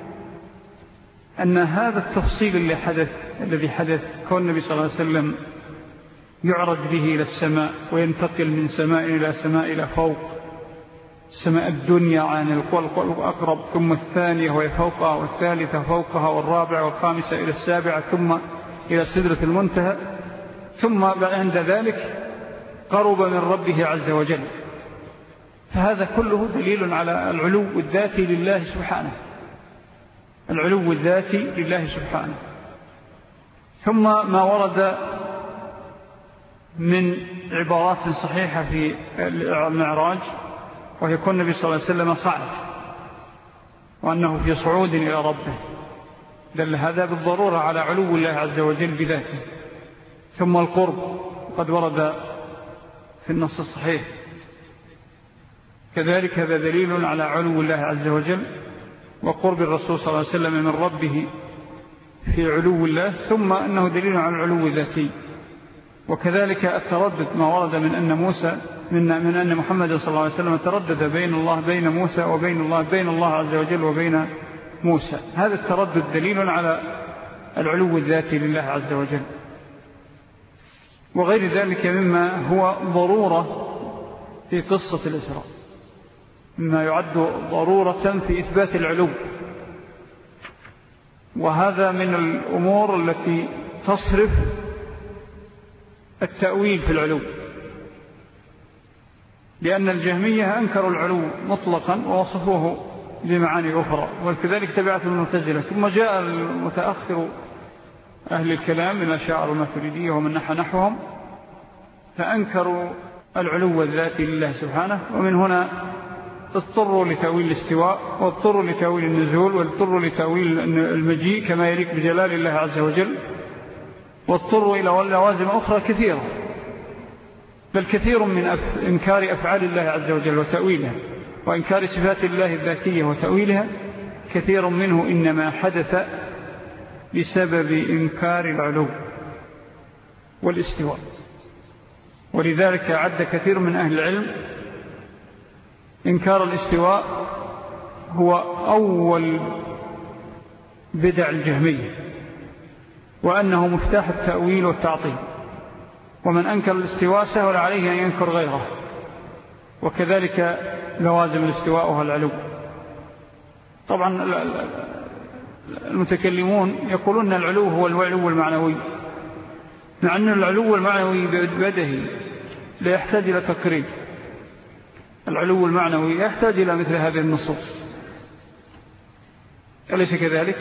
أن هذا التفصيل الذي حدث كون النبي صلى الله عليه وسلم يعرج به إلى السماء وينتقل من سماء إلى سماء إلى فوق السماء الدنيا عن الأقرب، ثم الثانية وهي فوقها، والثالثة فوقها، والرابعة والخامسة إلى السابعة، ثم إلى سدرة المنتهى، ثم عند ذلك قرب من ربه عز وجل. فهذا كله دليل على العلو الذاتي لله سبحانه، العلو الذاتي لله سبحانه. ثم ما ورد من عبارات صحيحة في المعراج، ويكون النبي صلى الله عليه وسلم صعد وأنه في صعود إلى ربه، دل هذا بالضرورة على علو الله عز وجل بذاته. ثم القرب قد ورد في النص الصحيح، كذلك هذا دليل على علو الله عز وجل وقرب الرسول صلى الله عليه وسلم من ربه في علو الله، ثم أنه دليل على العلو الذاتي. وكذلك التردد ما ورد من أن محمد صلى الله عليه وسلم تردد بين موسى بين الله عز وجل وبين موسى. هذا التردد دليل على العلو الذاتي لله عز وجل. وغير ذلك مما هو ضرورة في قصة الإسراء، مما يعد ضرورة في إثبات العلو، وهذا من الأمور التي تصرف التأويل في العلو، لأن الجهمية أنكروا العلو مطلقا ووصفوه بمعاني أخرى، وكذلك تبعت المعتزلة. ثم جاء المتأخر أهل الكلام من الأشاعرة والماتريدية ومن نحوهم فأنكروا العلو الذاتي لله سبحانه، ومن هنا اضطروا لتأويل الاستواء، واضطروا لتأويل النزول، واضطروا لتأويل المجيء كما يليق بجلال الله عز وجل، واضطروا إلى لوازم أخرى كثيرة، بل كثير من إنكار أفعال الله عز وجل وتأويلها، وإنكار صفات الله الذاتية وتأويلها، كثير منه إنما حدث بسبب إنكار العلو والاستواء. ولذلك عد كثير من أهل العلم إنكار الاستواء هو أول بدع الجهمية، وأنه مفتاح التأويل والتعطيل، ومن أنكر الاستواء سهل عليه أن ينكر غيره، وكذلك لوازم الاستواء وهو العلو. طبعا المتكلمون يقولون العلو هو العلو المعنوي، مع أن العلو المعنوي بدهي لا يحتاج إلى تقريب. العلو المعنوي يحتاج إلى مثل هذه النصوص، أليس كذلك؟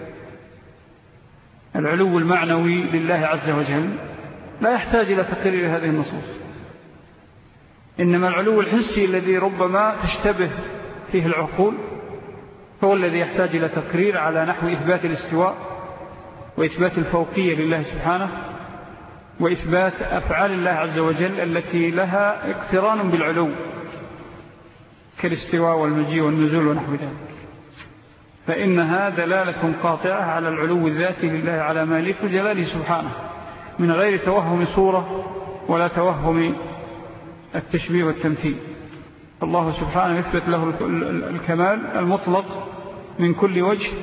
العلو المعنوي لله عز وجل لا يحتاج إلى تقرير هذه النصوص، إنما العلو الحسي الذي ربما تشتبه فيه العقول هو الذي يحتاج إلى تقرير على نحو إثبات الاستواء وإثبات الفوقية لله سبحانه، وإثبات أفعال الله عز وجل التي لها اقتران بالعلو كالاستواء والمجيء والنزول ونحو ذلك، فإنها دلالة قاطعة على العلو الذاتي لله على ما يليق بجلاله سبحانه، من غير توهم صورة ولا توهم التشبيه والتمثيل. الله سبحانه يثبت له الكمال المطلق من كل وجه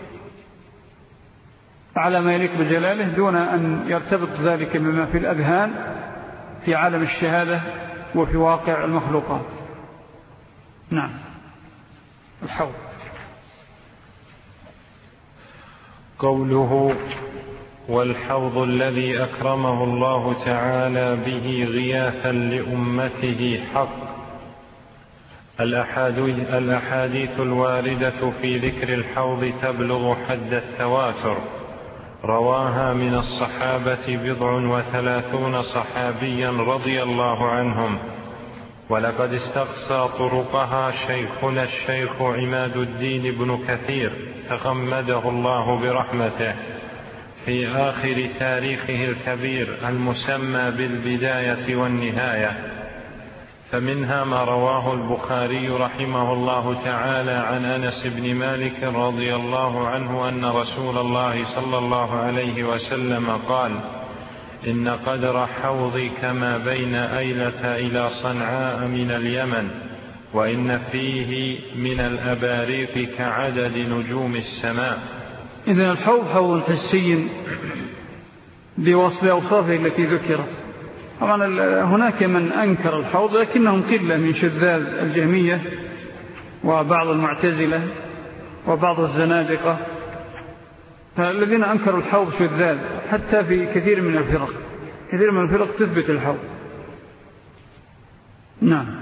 على ما يليق بجلاله، دون أن يرتبط ذلك بما في الأذهان في عالم الشهادة وفي واقع المخلوقات. نعم. الحوض. قوله والحوض الذي أكرمه الله تعالى به غياثا لأمته حق. الأحاديث الواردة في ذكر الحوض تبلغ حد التواتر، رواها من الصحابة 37 صحابيا رضي الله عنهم، ولقد استقصى طرقها شيخنا الشيخ عماد الدين بن كثير تغمده الله برحمته في آخر تاريخه الكبير المسمى بالبداية والنهاية، فمنها ما رواه البخاري رحمه الله تعالى عن أنس بن مالك رضي الله عنه أن رسول الله صلى الله عليه وسلم قال: إن قدر حوضي كما بين أيلة إلى صنعاء من اليمن، وإن فيه من الأباريق كعدد نجوم السماء. إذن الحوض حوض حسي بوصف أوصافه التي ذكرت. طبعا هناك من أنكر الحوض لكنهم قلة من شذاذ الجهمية وبعض المعتزلة وبعض الزنادقة، فالذين أنكروا الحوض شذاذ حتى في كثير من الفرق. كثير من الفرق تثبت الحوض. نعم.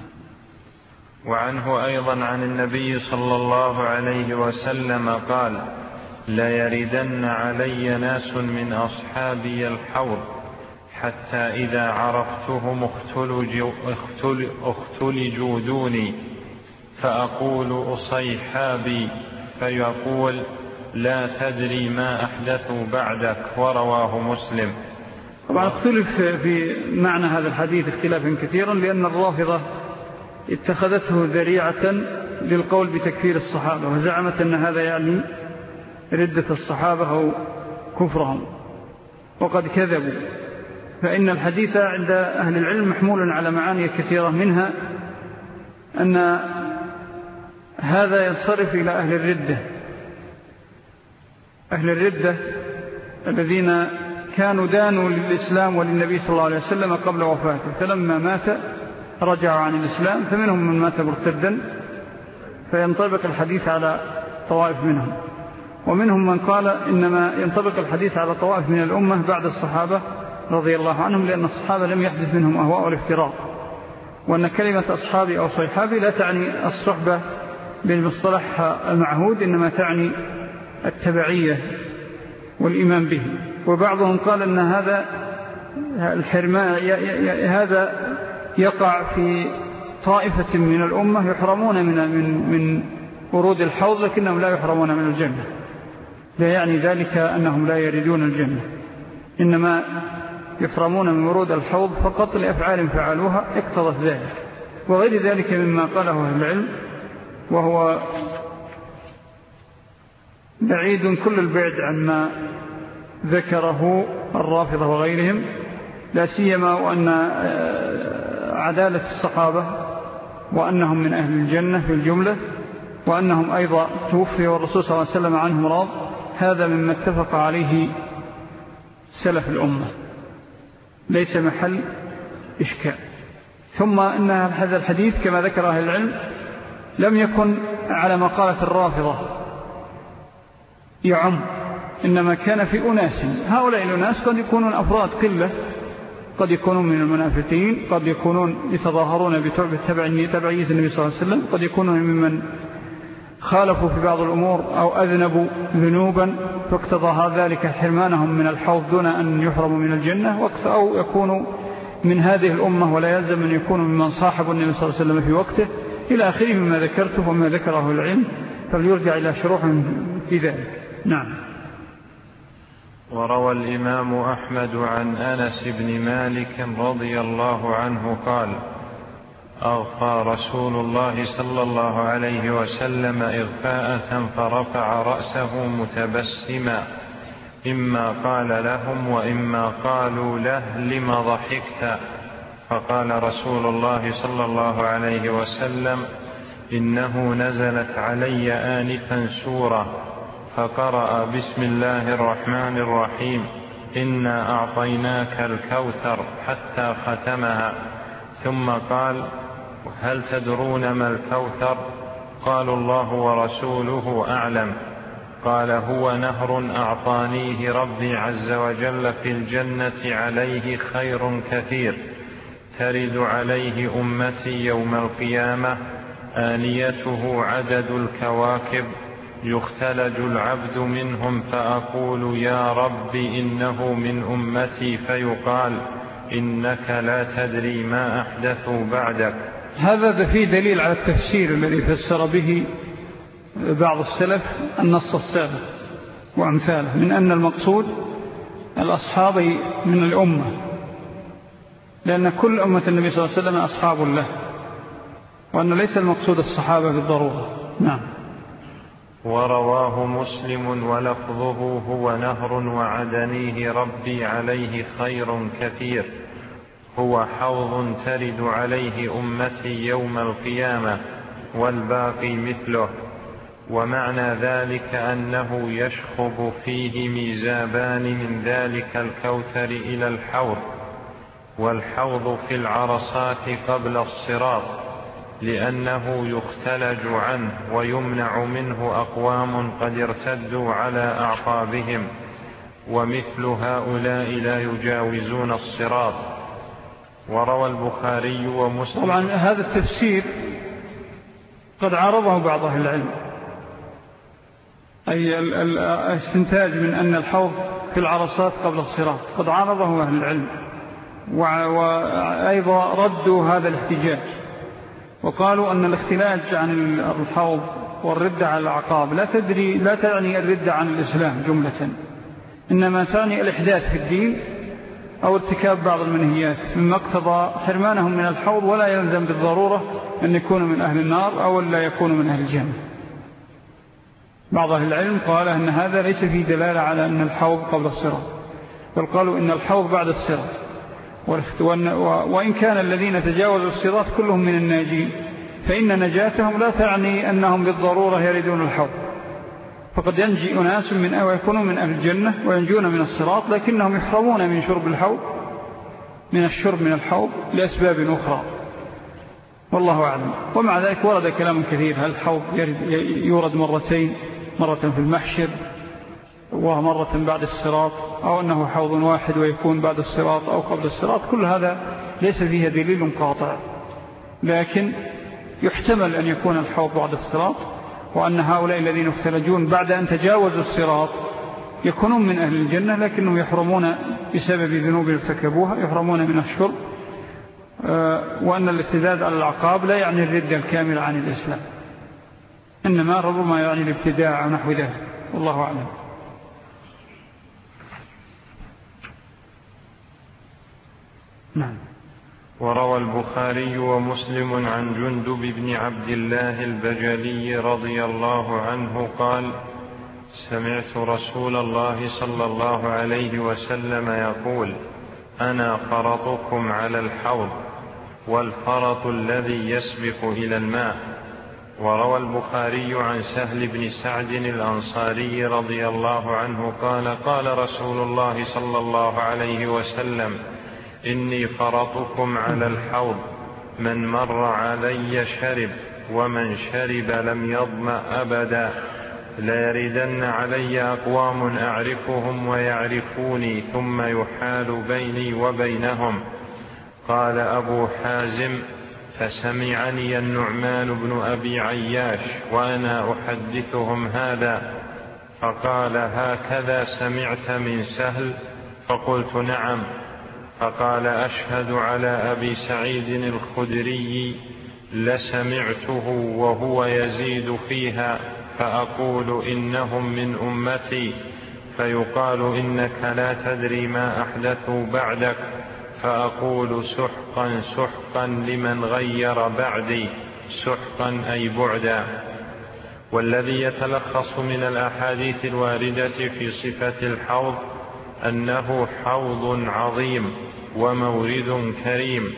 وعنه أيضا عن النبي صلى الله عليه وسلم قال: لا يردن علي ناس من أصحابي الحوض حتى إذا عرفتهم اختلجوا دوني، فأقول أصيحابي، فيقول: لا تدري ما أحدثوا بعدك. ورواه مسلم. طبعا اختلف في معنى هذا الحديث اختلافا كثيرا، لأن الرافضة اتخذته ذريعة للقول بتكفير الصحابة، وزعمت أن هذا يعني ردة الصحابة أو كفرهم، وقد كذبوا. فإن الحديث عند أهل العلم محمول على معاني كثيرة، منها أن هذا ينصرف إلى أهل الردة. أهل الردة الذين كانوا دانوا للإسلام وللنبي صلى الله عليه وسلم قبل وفاته، فلما مات رجعوا عن الإسلام، فمنهم من مات مرتدا، فينطبق الحديث على طوائف منهم. ومنهم من قال إنما ينطبق الحديث على طوائف من الأمة بعد الصحابة رضي الله عنهم، لأن الصحابة لم يحدث منهم أهواء والافتراض، وأن كلمة أصحابي أو صيحابي لا تعني الصحبة بالمصطلح المعهود، إنما تعني التبعية والإيمان به. وبعضهم قال أن هذا الحرمان هذا يقع في طائفة من الأمة يحرمون من ورود الحوض، لكنهم لا يحرمون من الجنة. لا يعني ذلك أنهم لا يريدون الجنة، إنما يحرمون من ورود الحوض فقط لأفعال فعلوها اقتضت ذلك، وغير ذلك مما قاله أهل العلم، وهو بعيد كل البعد عما ذكره الرافضة وغيرهم، لا سيما وأن عدالة الصحابة وأنهم من أهل الجنة في الجملة، وأنهم أيضا توفي والرسول صلى الله عليه وسلم عنهم راض، هذا مما اتفق عليه سلف الأمة، ليس محل إشكال. ثم إن هذا الحديث كما ذكر أهل العلم لم يكن على مقالة الرافضة يعم، إنما كان في أناس. هؤلاء الأناس قد يكونون أفراد قلة، قد يكونون من المنافقين، قد يكونون يتظاهرون بتبعية النبي صلى الله عليه وسلم، قد يكونون ممن خالفوا في بعض الأمور أو أذنبوا ذنوبا فاقتضى ذلك حرمانهم من الحوض دون أن يحرموا من الجنة، أو يكونوا من هذه الأمة ولا يلزم أن يكونوا ممن صاحبوا النبي صلى الله عليه وسلم في وقته، إلى آخره مما ذكرته وما ذكره العلم، فليرجع إلى شروح في ذلك. نعم. وروى الإمام أحمد عن أنس بن مالك رضي الله عنه قال: أغفى رسول الله صلى الله عليه وسلم إغفاءة فرفع رأسه متبسما، إما قال لهم وإما قالوا له: لما ضحكت؟ فقال رسول الله صلى الله عليه وسلم: إنه نزلت علي آنفا سورة، فقرأ بسم الله الرحمن الرحيم إنا أعطيناك الكوثر حتى ختمها، ثم قال: هل تدرون ما الكوثر؟ قالوا: الله ورسوله أعلم. قال: هو نهر أعطانيه ربي عز وجل في الجنة عليه خير كثير، ترد عليه أمتي يوم القيامة، آنيته عدد الكواكب، يختلج العبد منهم، فأقول: يا رب إنه من أمتي، فيقال: إنك لا تدري ما أحدثوا بعدك. هذا فيه دليل على التفسير الذي فسر به بعض السلف النص السابق وأمثاله، من أن المقصود الأصحاب من الأمة، لأن كل أمة النبي صلى الله عليه وسلم أصحاب له، وأن ليس المقصود الصحابة بالضرورة. نعم. ورواه مسلم ولفظه: هو نهر وعدنيه ربي عليه خير كثير، هو حوض ترد عليه أمتي يوم القيامة والباقي مثله. ومعنى ذلك أنه يشخب فيه ميزابان من ذلك الكوثر إلى الحوض، والحوض في العرصات قبل الصراط، لأنه يختلج عنه ويمنع منه أقوام قد ارتدوا على أعقابهم، ومثل هؤلاء لا يجاوزون الصراط. وروى البخاري ومسلم. طبعا هذا التفسير قد عارضه بعض أهل العلم، أي الاستنتاج من أن الحوض في العرصات قبل الصراط قد عارضه أهل العلم، وأيضا ردوا هذا الاحتجاج وقالوا أن الاختلاج عن الحوض والردة على الأعقاب لا تعني الردة عن الإسلام جملة، إنما تعني الإحداث في الدين أو ارتكاب بعض المنهيات، مما اقتضى حرمانهم من الحوض، ولا يلزم بالضرورة أن يكونوا من أهل النار أو لا يكونوا من أهل الجنة. بعض أهل العلم قال أن هذا ليس فيه دلالة على أن الحوض قبل الصراط، بل قالوا إن الحوض بعد الصراط، وإن كان الذين تجاوزوا الصراط كلهم من الناجين، فإن نجاتهم لا تعني أنهم بالضرورة يردون الحوض، فقد ينجي أناس من ويكونوا من أهل الجنة وينجون من الصراط، لكنهم يحرمون من شرب الحوض، من الشرب من الحوض لأسباب أخرى، والله أعلم. ومع ذلك ورد كلام كثير: هل الحوض يورد مرتين، مرة في المحشر ومرة بعد الصراط، أو أنه حوض واحد ويكون بعد الصراط أو قبل الصراط؟ كل هذا ليس فيه دليل قاطع، لكن يحتمل أن يكون الحوض بعد الصراط، وأن هؤلاء الذين يختلجون بعد أن تجاوزوا الصراط يكونون من أهل الجنة، لكنهم يحرمون بسبب ذنوب ارتكبوها، يحرمون من الشرب، وأن الارتداد على العقاب لا يعني الردة الكاملة عن الإسلام، إنما ربما يعني الابتداع ونحو ذلك، والله أعلم. نعم. وروى البخاري ومسلم عن جندب بن عبد الله البجلي رضي الله عنه قال: سمعت رسول الله صلى الله عليه وسلم يقول: أنا فرطكم على الحوض، والفرط الذي يسبق إلى الماء. وروى البخاري عن سهل بن سعد الأنصاري رضي الله عنه قال: قال رسول الله صلى الله عليه وسلم: إني فرطكم على الحوض، من مر علي شرب، ومن شرب لم يظمأ أبدا، ليردن علي أقوام أعرفهم ويعرفوني، ثم يحال بيني وبينهم. قال أبو حازم: فسمعني النعمان بن أبي عياش وأنا أحدثهم هذا، فقال: هكذا سمعت من سهل؟ فقلت: نعم. فقال: أشهد على أبي سعيد الخدري لسمعته وهو يزيد فيها، فأقول: إنهم من أمتي، فيقال: إنك لا تدري ما أحدثوا بعدك، فأقول: سحقا سحقا لمن غير بعدي، سحقا أي بعدا. والذي يتلخص من الأحاديث الواردة في صفة الحوض أنه حوض عظيم ومورد كريم،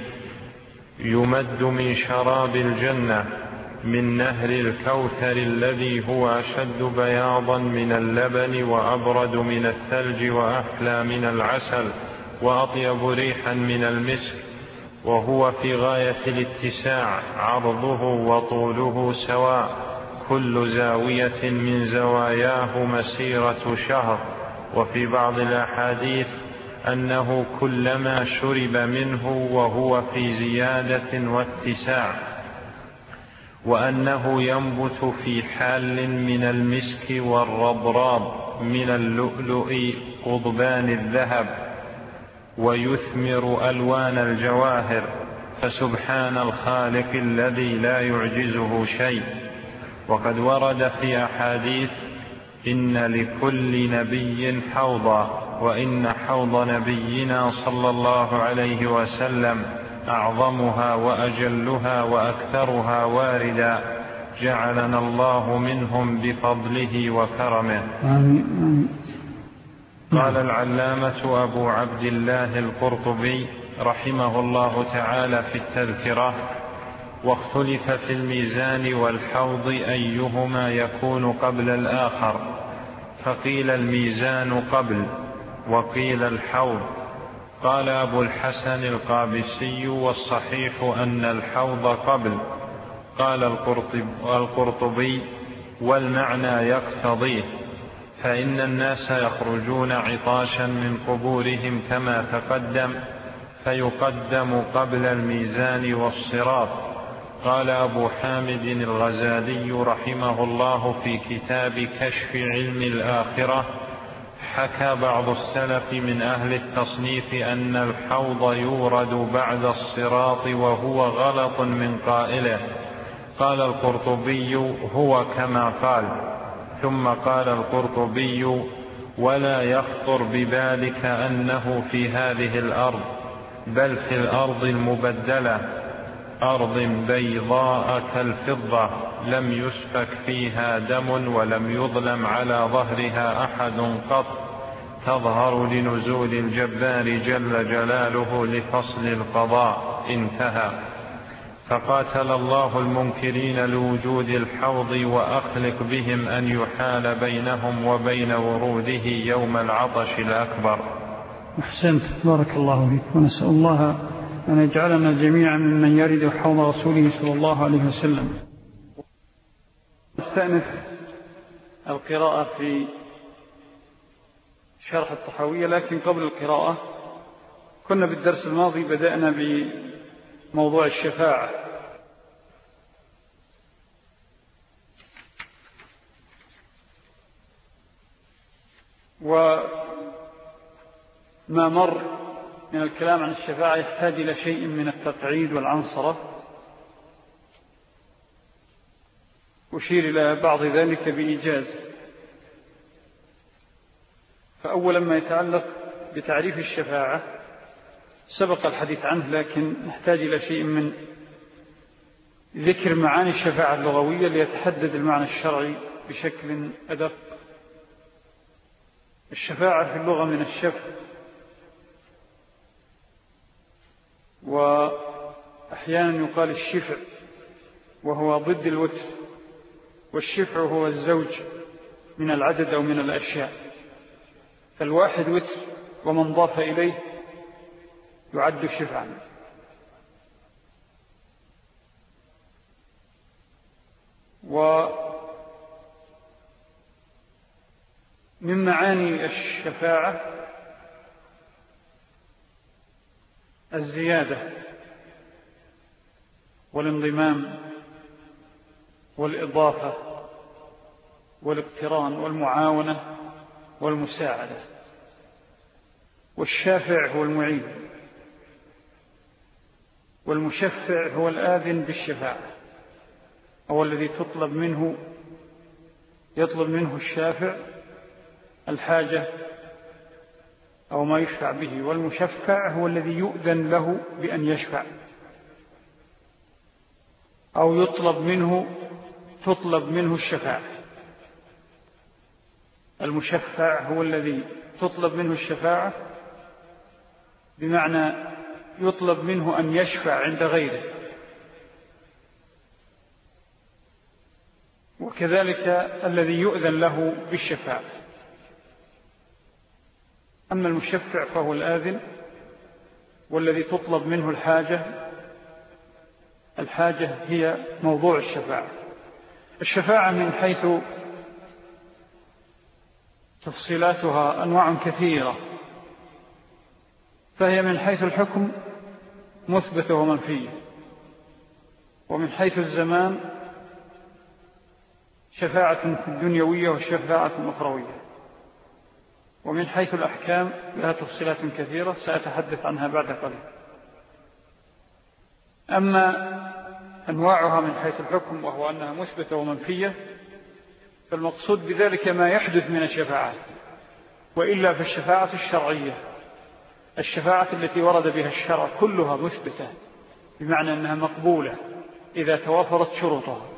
يمد من شراب الجنة، من نهر الكوثر الذي هو أشد بياضا من اللبن وأبرد من الثلج وأحلى من العسل وأطيب ريحا من المسك، وهو في غاية الاتساع، عرضه وطوله سواء، كل زاوية من زواياه مسيرة شهر. وفي بعض الأحاديث أنه كلما شرب منه وهو في زيادة واتساع، وأنه ينبت في حال من المسك والرضراب، من اللؤلؤ قضبان الذهب، ويثمر ألوان الجواهر، فسبحان الخالق الذي لا يعجزه شيء. وقد ورد في أحاديث: إن لكل نبي حوضا، وإن حوض نبينا صلى الله عليه وسلم أعظمها وأجلها وأكثرها واردا، جعلنا الله منهم بفضله وكرمه. قال العلامة أبو عبد الله القرطبي رحمه الله تعالى في التذكرة: واختلف في الميزان والحوض أيهما يكون قبل الآخر، فقيل الميزان قبل، وقيل الحوض. قال أبو الحسن القابسي: والصحيح أن الحوض قبل. قال القرطبي: والمعنى يقتضيه، فإن الناس يخرجون عطاشا من قبورهم كما تقدم، فيقدم قبل الميزان والصراط. قال أبو حامد الغزالي رحمه الله في كتاب كشف علم الآخرة: حكى بعض السلف من أهل التصنيف أن الحوض يورد بعد الصراط، وهو غلط من قائله. قال القرطبي: هو كما قال. ثم قال القرطبي: ولا يخطر ببالك أنه في هذه الأرض، بل في الأرض المبدلة، أرض بيضاء كالفضة، لم يسفك فيها دم ولم يظلم على ظهرها أحد قط، تظهر لنزول الجبار جل جلاله لفصل القضاء. انتهى. فقاتل الله المنكرين لوجود الحوض، وأخلق بهم أن يحال بينهم وبين وروده يوم العطش الأكبر. أحسنت، بارك الله فيك، ونسأل الله أن يجعلنا جميعا ممن يرد حوض رسوله صلى الله عليه وسلم. نستأنف القراءة في شرح الطحاوية، لكن قبل القراءة كنا بالدرس الماضي بدأنا بموضوع الشفاعة، وما مر من الكلام عن الشفاعة يحتاج إلى شيء من التقعيد والعنصرة. أشير إلى بعض ذلك بإيجاز. فأولا ما يتعلق بتعريف الشفاعة سبق الحديث عنه، لكن نحتاج إلى شيء من ذكر معاني الشفاعة اللغوية ليتحدد المعنى الشرعي بشكل أدق. الشفاعة في اللغة من الشفع، وأحيانا يقال الشفع وهو ضد الوتر، والشفع هو الزوج من العدد أو من الأشياء، فالواحد وتر ومن ضاف إليه يعد شفعا. ومن معاني الشفاعة الزيادة والانضمام والإضافة والاقتران والمعاونة والمساعدة. والشافع هو المعين، والمشفع هو الآذن بالشفاعة، هو الذي يطلب منه الشافع الحاجة أو ما يشفع به، والمشفع هو الذي يؤذن له بأن يشفع، أو تطلب منه الشفاعة. المشفع هو الذي تطلب منه الشفاعة، بمعنى يطلب منه أن يشفع عند غيره، وكذلك الذي يؤذن له بالشفاعة. أما المشفع فهو الآذن، والذي تطلب منه الحاجة هي موضوع الشفاعة. الشفاعة من حيث تفصيلاتها أنواع كثيرة، فهي من حيث الحكم مثبتة ومنفية، ومن حيث الزمان شفاعة دنيوية وشفاعة أخروية، ومن حيث الأحكام لها تفصيلات كثيرة سأتحدث عنها بعد قليل. أما أنواعها من حيث الحكم، وهو أنها مثبتة ومنفية، فالمقصود بذلك ما يحدث من الشفاعات، وإلا فالشفاعة الشرعية، الشفاعة التي ورد بها الشرع كلها مثبتة، بمعنى أنها مقبولة إذا توافرت شروطها.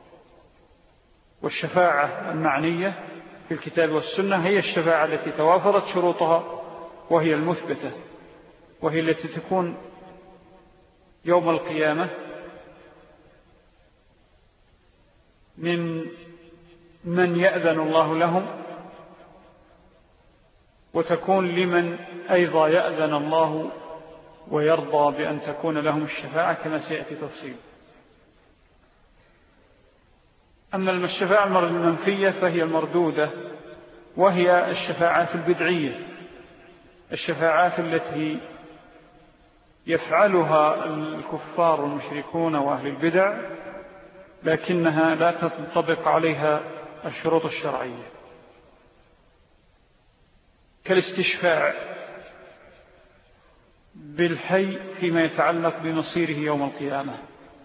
والشفاعة المعنية في الكتاب والسنة هي الشفاعة التي توافرت شروطها، وهي المثبتة، وهي التي تكون يوم القيامة من يأذن الله لهم، وتكون لمن أيضا يأذن الله ويرضى بأن تكون لهم الشفاعة كما سيأتي تفصيل. أما الشفاعة المنفية فهي المردودة، وهي الشفاعات البدعية، الشفاعات التي يفعلها الكفار والمشركون وأهل البدع، لكنها لا تنطبق عليها الشروط الشرعية، كالاستشفاع بالحي فيما يتعلق بمصيره يوم القيامة،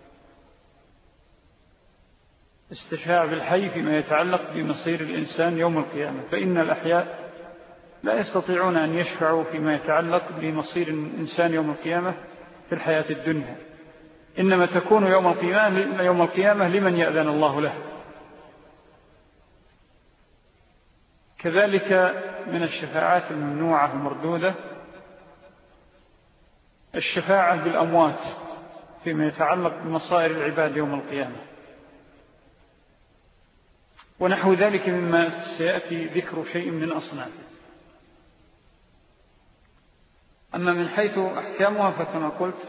استشفاع بالحي فيما يتعلق بمصير الإنسان يوم القيامة، فإن الأحياء لا يستطيعون أن يشفعوا فيما يتعلق بمصير الإنسان يوم القيامة في الحياة الدنيا، إنما تكون يوم القيامة لمن يأذن الله له. كذلك من الشفاعات الممنوعة المردودة الشفاعة بالأموات فيما يتعلق بمصائر العباد يوم القيامة، ونحو ذلك مما سيأتي ذكر شيء من أصنافه. أما من حيث أحكامها فكما قلت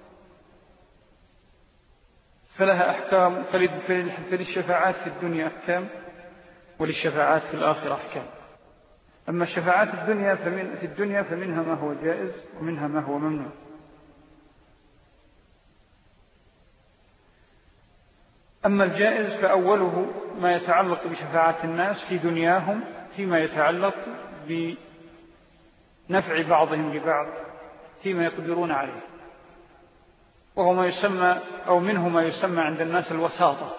فلها أحكام، فللشفاعات في الدنيا أحكام، وللشفاعات في الآخرة أحكام. أما الشفاعات في الدنيا فمنها ما هو جائز ومنها ما هو ممنوع. أما الجائز فأوله ما يتعلق بشفاعة الناس في دنياهم فيما يتعلق بنفع بعضهم لبعض فيما يقدرون عليه، وهو ما يسمى أو منه ما يسمى عند الناس الوساطة.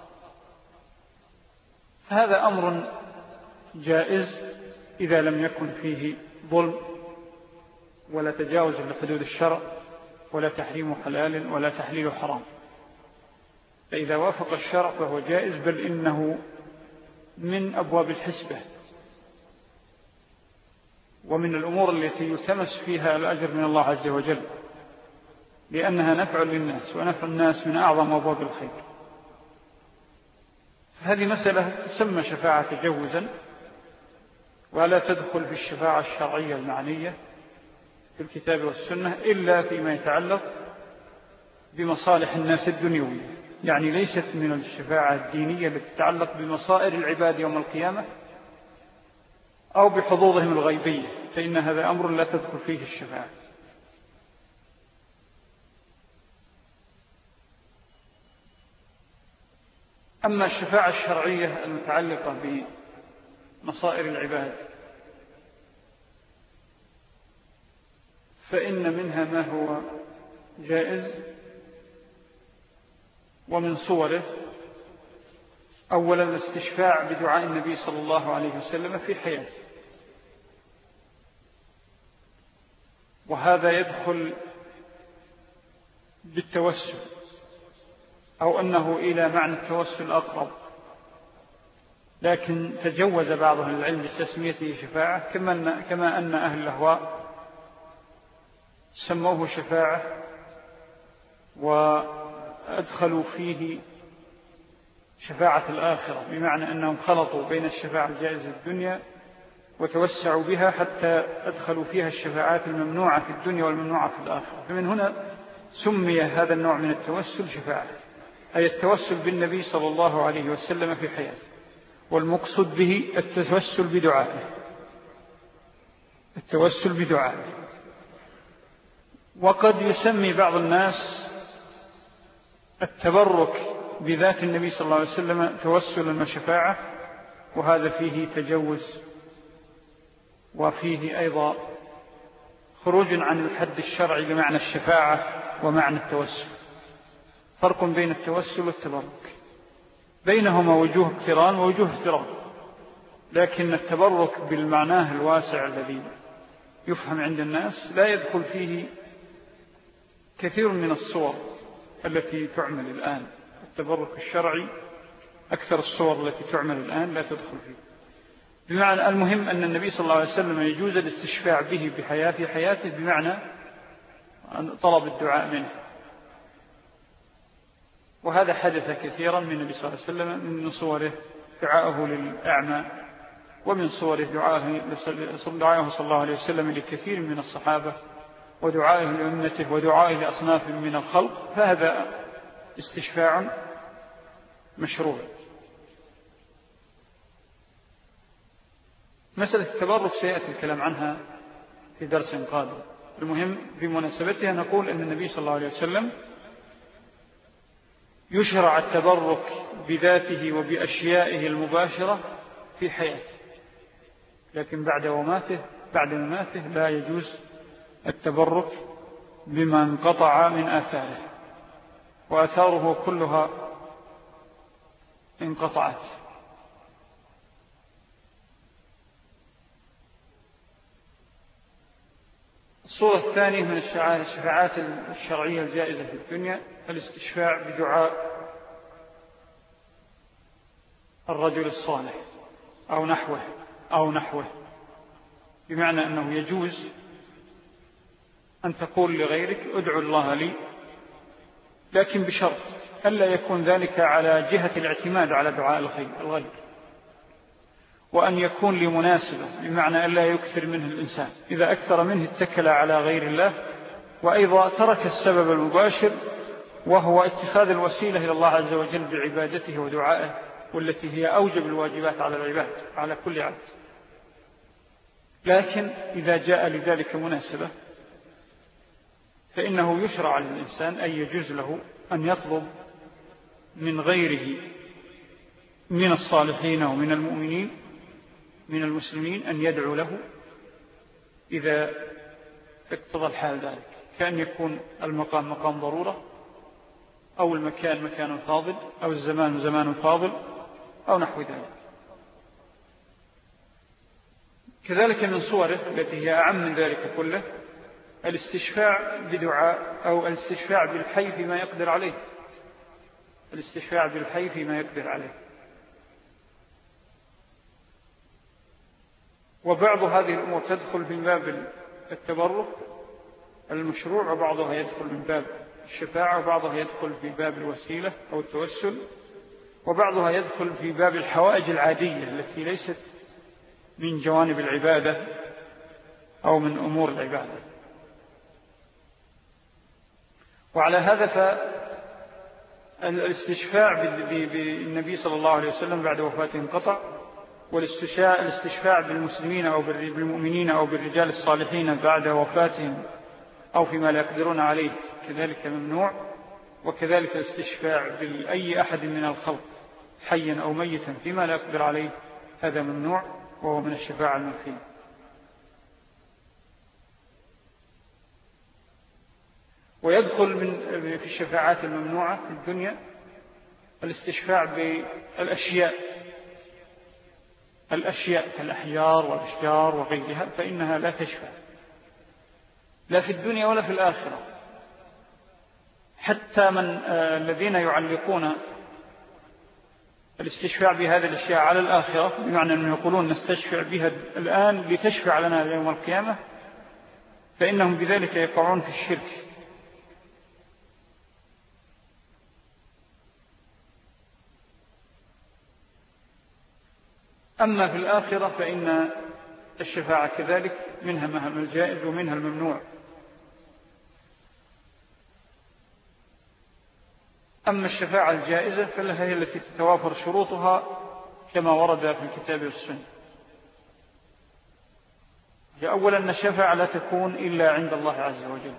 فهذا أمر جائز إذا لم يكن فيه ظلم ولا تجاوز لحدود الشرع ولا تحريم حلال ولا تحليل حرام، فإذا وافق الشرع فهو جائز، بل إنه من أبواب الحسبة ومن الأمور التي يلتمس فيها الأجر من الله عز وجل، لأنها نفع للناس، ونفع الناس من أعظم أبواب الخير. هذه مسألة تسمى شفاعة تجوزا، ولا تدخل في الشفاعة الشرعية المعنية في الكتاب والسنة إلا فيما يتعلق بمصالح الناس الدنيوية، يعني ليست من الشفاعة الدينية التي تتعلق بمصائر العباد يوم القيامة أو بحظوظهم الغيبية، فإن هذا أمر لا تدخل فيه الشفاعة. أما الشفاعة الشرعية المتعلقة بمصائر العباد فإن منها ما هو جائز، ومن صوره أولا الاستشفاع بدعاء النبي صلى الله عليه وسلم في حياته، وهذا يدخل بالتوسل، أو أنه إلى معنى التوسل أقرب، لكن تجوز بعض أهل العلم بتسميته شفاعة، كما أن أهل الأهواء سموه شفاعة وأدخلوا فيه شفاعة الآخرة، بمعنى أنهم خلطوا بين الشفاعة الجائزة الدنيا وتوسعوا بها حتى أدخلوا فيها الشفاعات الممنوعة في الدنيا والممنوعة في الآخرة. فمن هنا سمي هذا النوع من التوسل شفاعة، أي التوسل بالنبي صلى الله عليه وسلم في حياته، والمقصود به التوسل بدعائه، التوسل بدعائه. وقد يسمي بعض الناس التبرك بذات النبي صلى الله عليه وسلم توسلا وشفاعة، وهذا فيه تجوز وفيه أيضا خروج عن الحد الشرعي بمعنى الشفاعة ومعنى التوسل. فرق بين التوسل والتبرك. بينهما وجوه اقتران ووجوه افتراق، لكن التبرك بالمعناه الواسع الذي يفهم عند الناس لا يدخل فيه كثير من الصور التي تعمل الآن. التبرك الشرعي أكثر الصور التي تعمل الآن لا تدخل فيه. بمعنى المهم أن النبي صلى الله عليه وسلم يجوز الاستشفاع به في حياته بمعنى طلب الدعاء منه، وهذا حدث كثيرا من النبي صلى الله عليه وسلم. من صوره دعاءه للأعمى، ومن صوره دعاءه صلى الله عليه وسلم لكثير من الصحابة، ودعائه لأمته، ودعائه لأصناف من الخلق، فهذا استشفاع مشروع. مسألة التبرك سيأتي الكلام عنها في درس قادم. المهم بمناسبتها نقول أن النبي صلى الله عليه وسلم يشرع التبرك بذاته وبأشيائه المباشرة في حياته، لكن بعد مماته لا يجوز التبرك بما انقطع من آثاره، وآثاره كلها انقطعت. الصورة الثانية من الشفاعات الشرعية الجائزة في الدنيا الاستشفاع بدعاء الرجل الصالح أو نحوه، بمعنى أنه يجوز أن تقول لغيرك ادعو الله لي، لكن بشرط ألا يكون ذلك على جهة الاعتماد على دعاء الغير، وأن يكون لمناسبة، بمعنى ألا يكثر منه الإنسان. إذا أكثر منه اتكل على غير الله، وأيضا ترك السبب المباشر وهو اتخاذ الوسيلة إلى الله عز وجل بعبادته ودعائه، والتي هي أوجب الواجبات على العباد على كل عبد. لكن إذا جاء لذلك مناسبة فإنه يشرع للإنسان أن يجوز له أن يطلب من غيره من الصالحين ومن المؤمنين من المسلمين أن يدعو له إذا اقتضى الحال ذلك، كأن يكون المقام مقام ضرورة، أو المكان مكان فاضل، أو الزمان زمان فاضل، أو نحو ذلك. كذلك من صوره التي هي أعم من ذلك كله الاستشفاع بدعاء أو الاستشفاع بالحي فيما يقدر عليه، الاستشفاع بالحي فيما يقدر عليه. وبعض هذه الأمور تدخل من باب التبرك المشروع، وبعضها يدخل من باب الشفاعة، وبعضها يدخل في باب الوسيلة أو التوسل، وبعضها يدخل في باب الحوائج العادية التي ليست من جوانب العبادة أو من أمور العبادة. وعلى هذا فالاستشفاع بالنبي صلى الله عليه وسلم بعد وفاته انقطع، والاستشفاع بالمسلمين أو بالمؤمنين أو بالرجال الصالحين بعد وفاتهم أو فيما لا يقدرون عليه كذلك ممنوع. وكذلك الاستشفاع بأي أحد من الخلق حيا أو ميتا فيما لا يقدر عليه هذا ممنوع، وهو من الشفاعة المنفية. ويدخل في الشفاعات الممنوعة في الدنيا الاستشفاع بالأشياء كالأحيار والأشجار وغيرها، فإنها لا تشفع لا في الدنيا ولا في الآخرة. حتى الذين يعلقون الاستشفاع بهذه الأشياء على الآخرة، بمعنى أنهم يقولون نستشفع بها الآن لتشفع لنا يوم القيامة، فإنهم بذلك يقعون في الشرك. أما في الآخرة فإن الشفاعة كذلك منها الجائز ومنها الممنوع. أما الشفاعة الجائزة فلها هي التي تتوافر شروطها كما ورد في الكتاب والسنة. أولا أن الشفاعة لا تكون إلا عند الله عز وجل،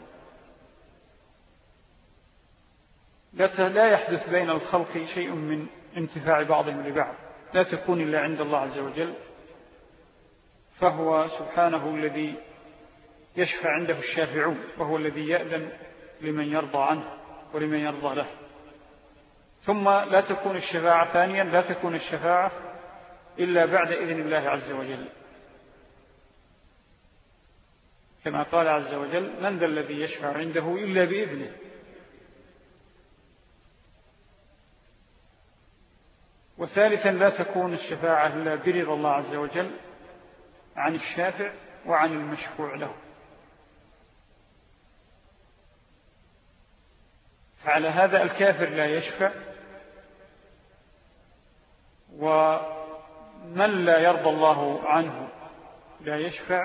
لا يحدث بين الخلق شيء من انتفاع بعضهم لبعض، لا تكون إلا عند الله عز وجل، فهو سبحانه الذي يشفع عنده الشافعون، وهو الذي يأذن لمن يرضى عنه ولمن يرضى له. ثم لا تكون الشفاعة ثانيا لا تكون الشفاعة إلا بعد إذن الله عز وجل، كما قال عز وجل: من ذا الذي يشفع عنده إلا بإذنه. وثالثا لا تكون الشفاعة إلا برضا الله عز وجل عن الشافع وعن المشفوع له. فعلى هذا الكافر لا يشفع، ومن لا يرضى الله عنه لا يشفع،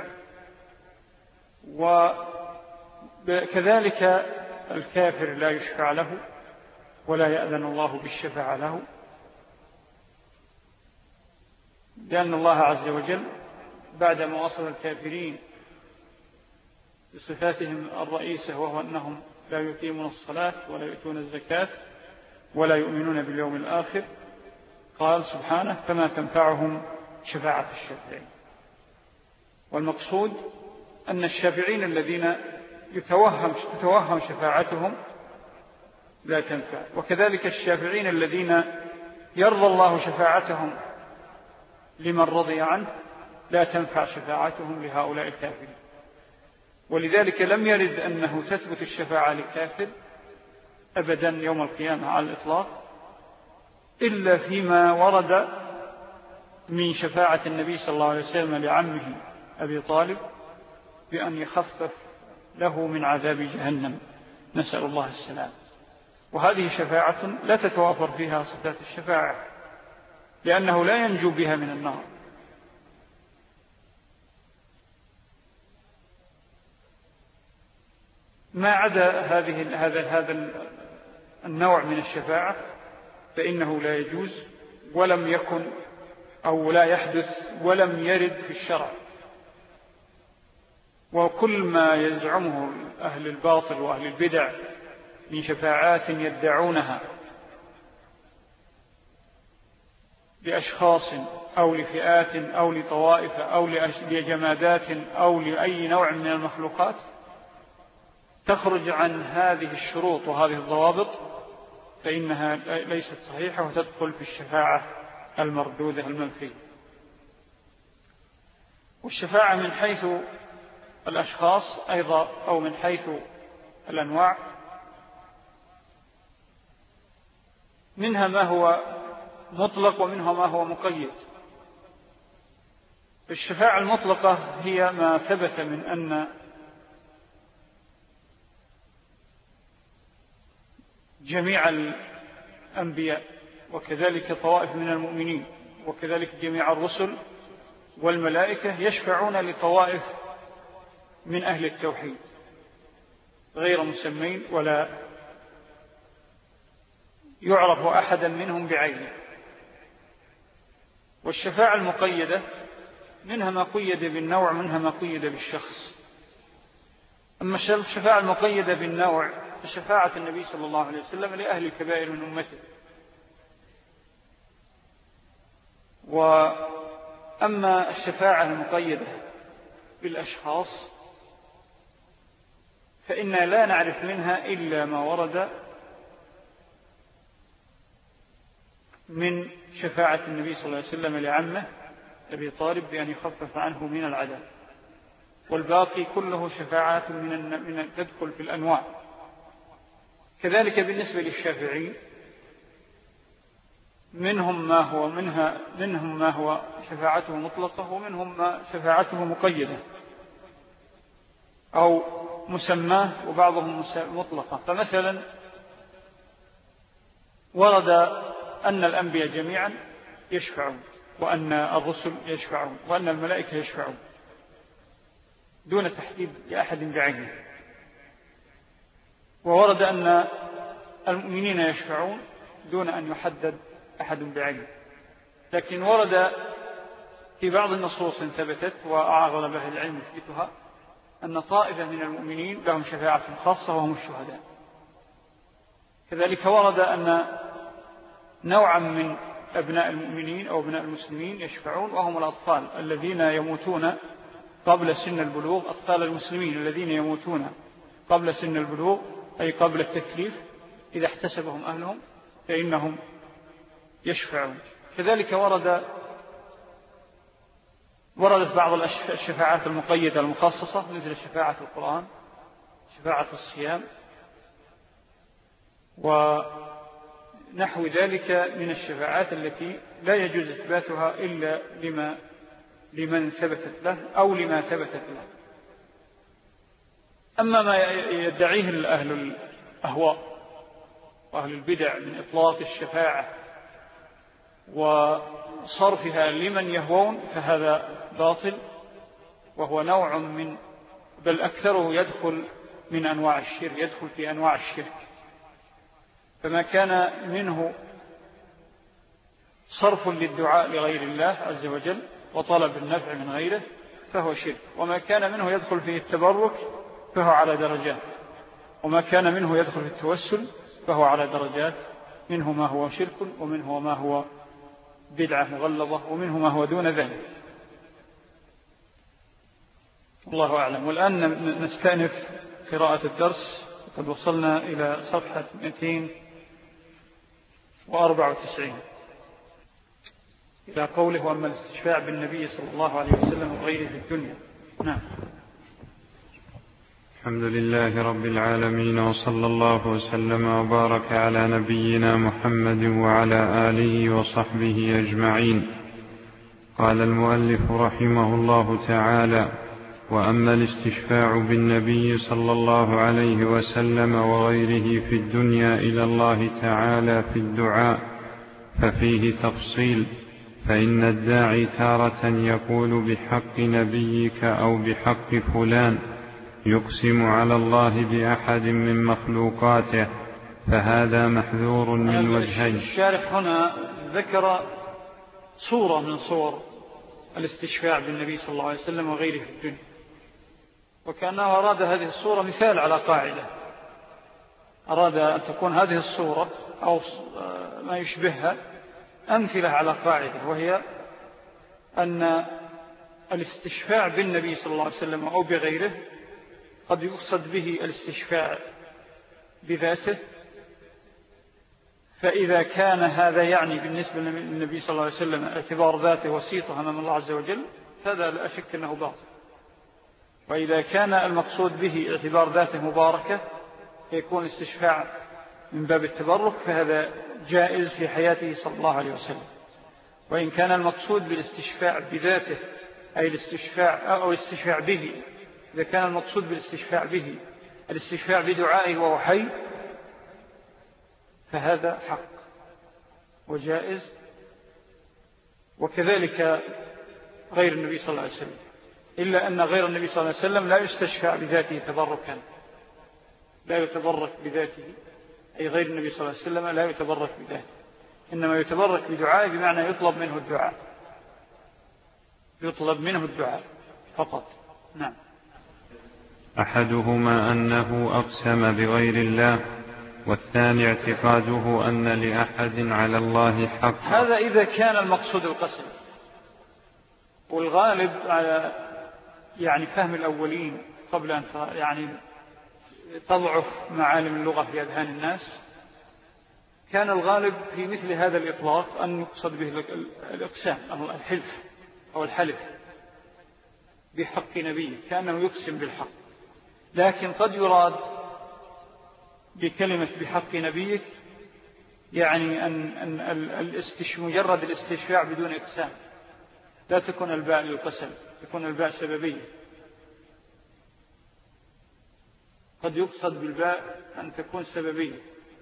وكذلك الكافر لا يشفع له ولا يأذن الله بالشفاعة له، لأن الله عز وجل بعدما وصف الكافرين بصفاتهم الرئيسة، وهو أنهم لا يقيمون الصلاة ولا يؤتون الزكاة ولا يؤمنون باليوم الآخر، قال سبحانه: فما تنفعهم شفاعة الشافعين. والمقصود أن الشافعين الذين تتوهم شفاعتهم لا تنفع، وكذلك الشافعين الذين يرضى الله شفاعتهم لمن رضي عنه لا تنفع شفاعتهم لهؤلاء الكافرين. ولذلك لم يرد أنه تثبت الشفاعة للكافر أبدا يوم القيامة على الإطلاق، إلا فيما ورد من شفاعة النبي صلى الله عليه وسلم لعمه أبي طالب بأن يخفف له من عذاب جهنم، نسأل الله السلام. وهذه شفاعة لا تتوافر فيها صفات الشفاعة، لأنه لا ينجو بها من النار. ما عدا هذا النوع من الشفاعة فإنه لا يجوز، ولم يكن أو لا يحدث ولم يرد في الشرع. وكل ما يزعمه أهل الباطل وأهل البدع من شفاعات يدعونها لأشخاص أو لفئات أو لطوائف أو لجمادات أو لأي نوع من المخلوقات تخرج عن هذه الشروط وهذه الضوابط، فإنها ليست صحيحة وتدخل في الشفاعة المردودة المنفية. والشفاعة من حيث الأشخاص أيضا أو من حيث الأنواع، منها ما هو مطلق ومنها ما هو مقيد. الشفاعة المطلقة هي ما ثبت من أن جميع الأنبياء وكذلك طوائف من المؤمنين وكذلك جميع الرسل والملائكة يشفعون لطوائف من أهل التوحيد غير مسمين، ولا يعرف أحدا منهم بعينه. والشفاعة المقيدة منها ما قيد بالنوع منها ما قيد بالشخص. أما الشفاعة المقيدة بالنوع فشفاعة النبي صلى الله عليه وسلم لأهل الكبائر من أمته. وأما الشفاعة المقيدة بالأشخاص فإنا لا نعرف منها إلا ما ورد من شفاعة النبي صلى الله عليه وسلم لعمه أبي طالب بأن يخفف عنه من العذاب، والباقي كله شفاعات من تدخل في الأنواع. كذلك بالنسبة للشافعين منهم ما هو شفاعته مطلقة ومنهم ما شفاعته مقيدة أو مسماه وبعضهم مطلقة. فمثلا ورد أن الأنبياء جميعا يشفعون، وأن الرسل يشفعون، وأن الملائكة يشفعون دون تحديد لأحد بعينه. وورد أن المؤمنين يشفعون دون أن يحدد أحد بعينه. لكن ورد في بعض النصوص ثبتت وأعرض بها العلم يثبتها أن طائفة من المؤمنين لهم شفاعة خاصة وهم الشهداء. كذلك ورد أن نوعا من أبناء المؤمنين أو أبناء المسلمين يشفعون وهم الأطفال الذين يموتون قبل سن البلوغ، أطفال المسلمين الذين يموتون قبل سن البلوغ أي قبل التكليف إذا احتسبهم أهلهم فإنهم يشفعون. كذلك وردت بعض الشفاعات المقيدة المخصصة مثل شفاعة القرآن، شفاعة الصيام، ونحو ذلك من الشفاعات التي لا يجوز إثباتها إلا لمن ثبتت له أو لما ثبتت له. أما ما يدعيه أهل الأهواء وأهل البدع من إطلاق الشفاعة وصرفها لمن يهوون فهذا باطل، وهو نوع من بل أكثره يدخل من أنواع الشرك، يدخل في أنواع الشرك. فما كان منه صرف للدعاء لغير الله عز وجل وطلب النفع من غيره فهو شرك، وما كان منه يدخل فيه التبرك فهو على درجات، وما كان منه يدخل في التوسل فهو على درجات، منه ما هو شرك ومنه ما هو بدعة مغلظة ومنه ما هو دون ذلك. الله أعلم. والآن نستأنف قراءة الدرس، قد وصلنا إلى صفحة 294 إلى قوله: وأما الاستشفاع بالنبي صلى الله عليه وسلم وغيره في الدنيا. نعم. الحمد لله رب العالمين، وصلى الله وسلم وبارك على نبينا محمد وعلى آله وصحبه أجمعين. قال المؤلف رحمه الله تعالى: وأما الاستشفاع بالنبي صلى الله عليه وسلم وغيره في الدنيا إلى الله تعالى في الدعاء ففيه تفصيل، فإن الداعي تارة يقول بحق نبيك أو بحق فلان، يقسم على الله بأحد من مخلوقاته، فهذا محذور من وجهين. الشارح هنا ذكر صورة من صور الاستشفاع بالنبي صلى الله عليه وسلم وغيره في الدنيا، وكأنه أراد هذه الصورة مثال على قاعدة، أراد أن تكون هذه الصورة أو ما يشبهها أمثلة على قاعدة، وهي أن الاستشفاع بالنبي صلى الله عليه وسلم أو بغيره قد يقصد به الاستشفاع بذاته، فإذا كان هذا يعني بالنسبة للنبي صلى الله عليه وسلم اعتبار ذاته وسيطة أمام الله عز وجل هذا لا أشك أنه باطل، وإذا كان المقصود به اعتبار ذاته مباركة يكون الاستشفاع من باب التبرك فهذا جائز في حياته صلى الله عليه وسلم. وإن كان المقصود بالاستشفاع بذاته أي الاستشفاع أو الاستشفاع به، إذا كان المقصود بالاستشفاع به الاستشفاع بدعائه وهو حي فهذا حق وجائز، وكذلك غير النبي صلى الله عليه وسلم، إلا أن غير النبي صلى الله عليه وسلم لا يستشفع بذاته تبركا، لا يتبرك بذاته، أي غير النبي صلى الله عليه وسلم لا يتبرك بذاته، إنما يتبرك بدعائه بمعنى يطلب منه الدعاء، يطلب منه الدعاء فقط. نعم. أحدهما أنه أقسم بغير الله، والثاني اعتقاده أن لأحد على الله حق. هذا إذا كان المقصود القسم، والغالب على يعني فهم الأولين قبل أن يعني تضعف معالم اللغة في أذهان الناس، كان الغالب في مثل هذا الإطلاق أن يقصد به الإقسام أو الحلف أو الحلف بحق نبيه، كأنه يقسم بالحق. لكن قد يراد بكلمة بحق نبيك يعني أن مجرد الاستشفاع بدون إقسام، لا تكون الباء للقسم، تكون الباء سببية. قد يقصد بالباء أن تكون سببية،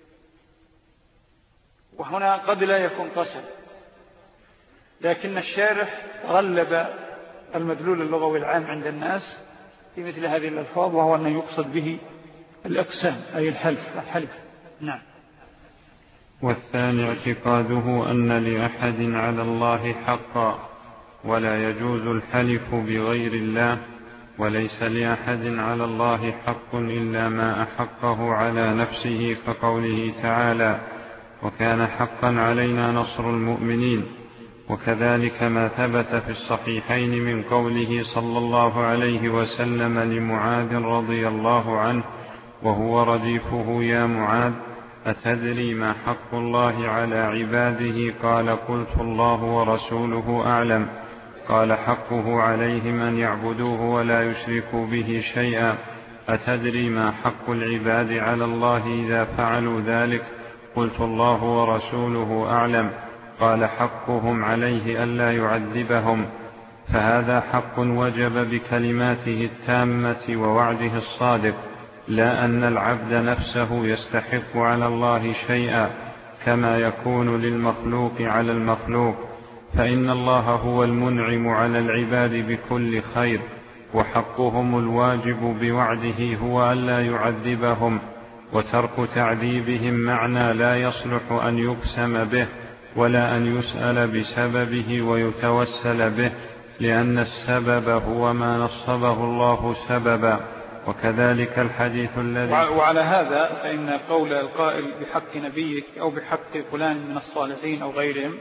وهنا قد لا يكون قسم، لكن الشارح غلب المدلول اللغوي العام عند الناس في مثل هذه الألفاظ، وهو أن يقصد به الإقسام أي الحلف. نعم. والثاني اعتقاده أن لأحد على الله حقا، ولا يجوز الحلف بغير الله، وليس لأحد على الله حق إلا ما أحقه على نفسه، كقوله تعالى: وكان حقا علينا نصر المؤمنين. وكذلك ما ثبت في الصحيحين من قوله صلى الله عليه وسلم لمعاذ رضي الله عنه وهو رديفه: يا معاذ أتدري ما حق الله على عباده؟ قال قلت الله ورسوله أعلم. قال حقه عليهم أن يعبدوه ولا يشركوا به شيئا. أتدري ما حق العباد على الله إذا فعلوا ذلك؟ قلت الله ورسوله أعلم. قال حقهم عليه ألا يعذبهم. فهذا حق وجب بكلماته التامة ووعده الصادق، لا أن العبد نفسه يستحق على الله شيئا كما يكون للمخلوق على المخلوق، فإن الله هو المنعم على العباد بكل خير، وحقهم الواجب بوعده هو ألا يعذبهم، وترك تعذيبهم معنى لا يصلح أن يقسم به ولا أن يسأل بسببه ويتوسل به، لأن السبب هو ما نصبه الله سببا. وكذلك الحديث الذي وعلى هذا فإن قول القائل بحق نبيك أو بحق فلان من الصالحين أو غيرهم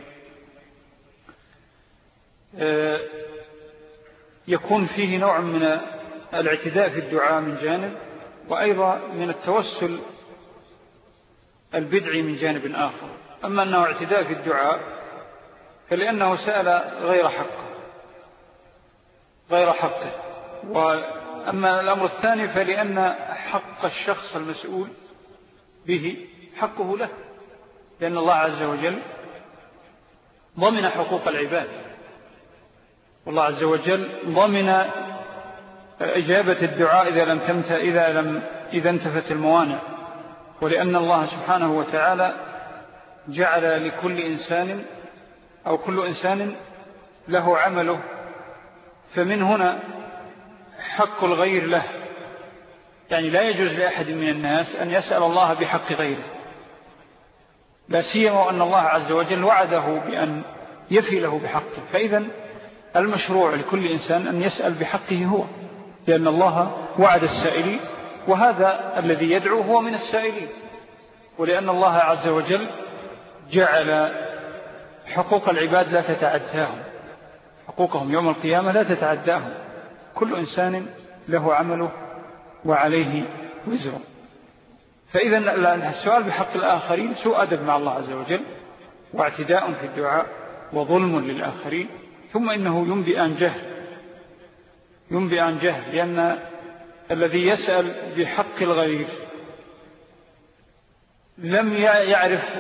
يكون فيه نوع من الاعتداء في الدعاء من جانب، وأيضا من التوسل البدعي من جانب آخر. أما أنه اعتداء في الدعاء فلأنه سأل غير حقه. وأما الأمر الثاني فلأن حق الشخص المسؤول به حقه له، لأن الله عز وجل ضمن حقوق العباد، والله عز وجل ضمن إجابة الدعاء إذا انتفت الموانع. ولأن الله سبحانه وتعالى جعل لكل إنسان أو كل إنسان له عمله، فمن هنا حق الغير له، يعني لا يجوز لأحد من الناس أن يسأل الله بحق غيره، لا سيما أن الله عز وجل وعده بأن يفي له بحقه. فإذا المشروع لكل إنسان أن يسأل بحقه هو، لأن الله وعد السائلين، وهذا الذي يدعو هو من السائلين. ولأن الله عز وجل جعل حقوق العباد لا تتعداهم، حقوقهم يوم القيامة لا تتعداهم، كل إنسان له عمله وعليه وزره. فإذا السؤال بحق الآخرين سوء أدب مع الله عز وجل، واعتداء في الدعاء، وظلم للآخرين، ثم إنه ينبئ عن جهل، لأن الذي يسأل بحق الغير لم يعرف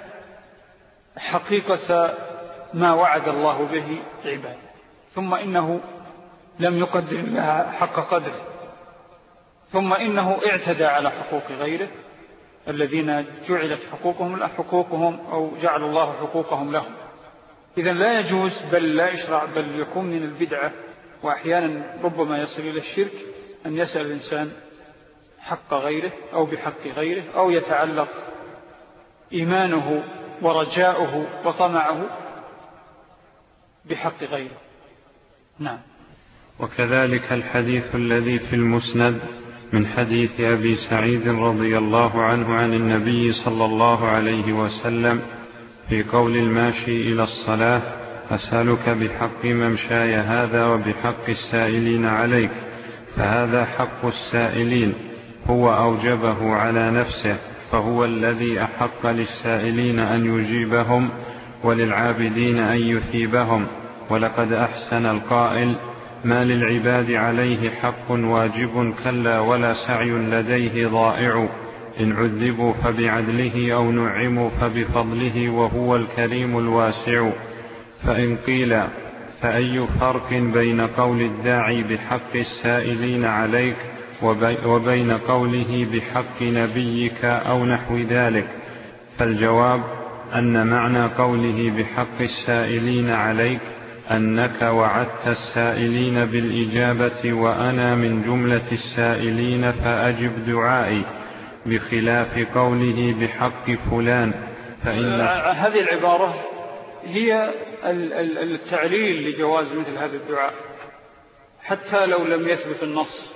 حقيقة ما وعد الله به عباده، ثم إنه لم يقدر لها حق قدره، ثم إنه اعتدى على حقوق غيره الذين جعلت حقوقهم أو جعل الله حقوقهم لهم. إذن لا يجوز، بل لا يشرع، بل يكون من البدعة، وأحيانا ربما يصل إلى الشرك، أن يسأل الإنسان حق غيره أو بحق غيره، أو يتعلق إيمانه ورجاؤه وطمعه بحق غيره. نعم. وكذلك الحديث الذي في المسند من حديث أبي سعيد رضي الله عنه عن النبي صلى الله عليه وسلم في قول الماشي إلى الصلاة: أسألك بحق ممشاي هذا وبحق السائلين عليك. فهذا حق السائلين هو أوجبه على نفسه، فهو الذي أحق للسائلين أن يجيبهم وللعابدين أن يثيبهم. ولقد أحسن القائل: ما للعباد عليه حق واجب كلا ولا سعي لديه ضائع، إن عذبوا فبعدله أو نعموا فبفضله وهو الكريم الواسع. فإن قيل: فأي فرق بين قول الداعي بحق السائلين عليك وبين قوله بحق نبيك أو نحو ذلك؟ فالجواب أن معنى قوله بحق السائلين عليك أنك وعدت السائلين بالإجابة، وأنا من جملة السائلين فأجب دعائي، بخلاف قوله بحق فلان. فإن هذه العبارة هي التعليل لجواز مثل هذا الدعاء، حتى لو لم يثبت النص.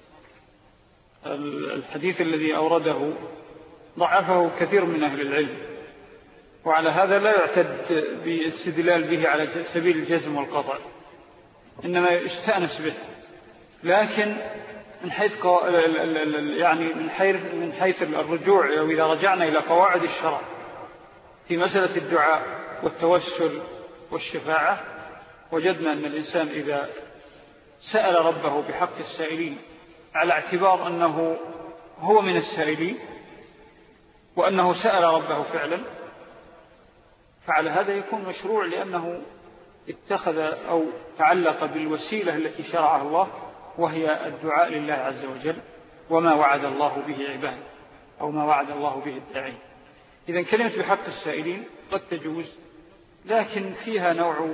الحديث الذي أورده ضعفه كثير من أهل العلم، وعلى هذا لا يعتد بالاستدلال به على سبيل الجزم والقطع، إنما يستأنس به. لكن من حيث يعني من حيث الرجوع، أو إذا رجعنا إلى قواعد الشرع في مسألة الدعاء والتوسل والشفاعة، وجدنا أن الإنسان إذا سأل ربه بحق السائلين على اعتبار أنه هو من السائلين وأنه سأل ربه فعلا، فعلى هذا يكون مشروع، لأنه اتخذ أو تعلق بالوسيلة التي شرعها الله، وهي الدعاء لله عز وجل وما وعد الله به عباده، أو ما وعد الله به الداعين. إذن كلمة بحق السائلين قد تجوز، لكن فيها نوع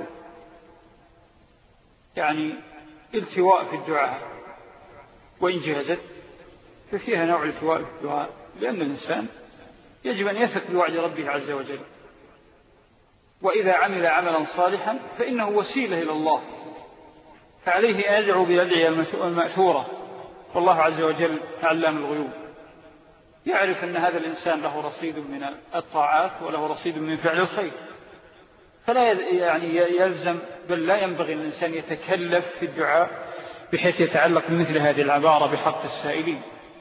يعني التواء في الدعاء، وإن جازت ففيها نوع التواء في الدعاء، لأن الإنسان يجب أن يثق بوعد ربه عز وجل، وإذا عمل عملا صالحا فإنه وسيلة إلى الله، فعليه أن يدعو بالأدعية المأثورة، والله عز وجل علام الغيوب، يعرف أن هذا الإنسان له رصيد من الطاعات وله رصيد من فعل الخير، فلا يعني يلزم بل لا ينبغي الإنسان يتكلف في الدعاء بحيث يتعلق بمثل هذه العبارة بحق السائلين.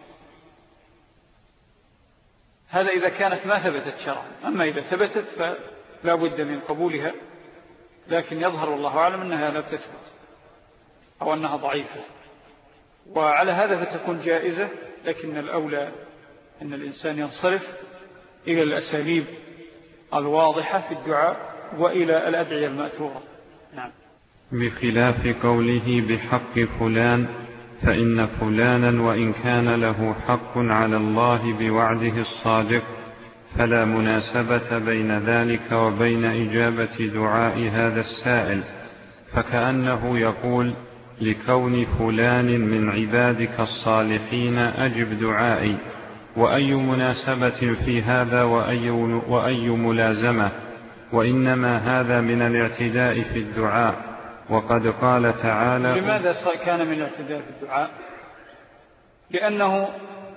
هذا إذا كانت ما ثبتت شرعا، أما إذا ثبتت فلا بد من قبولها، لكن يظهر والله أعلم أنها لا تثبت أو أنها ضعيفة، وعلى هذا فتكون جائزة، لكن الأولى أن الإنسان ينصرف إلى الأساليب الواضحة في الدعاء وإلى الأدعية المأثورة. نعم. بخلاف قوله بحق فلان، فإن فلانا وإن كان له حق على الله بوعده الصادق فلا مناسبة بين ذلك وبين إجابة دعاء هذا السائل، فكأنه يقول لكون فلان من عبادك الصالحين أجب دعائي، وأي مناسبة في هذا وأي ملازمة، وإنما هذا من الاعتداء في الدعاء، وقد قال تعالى. لماذا كان من الاعتداء في الدعاء؟ لأنه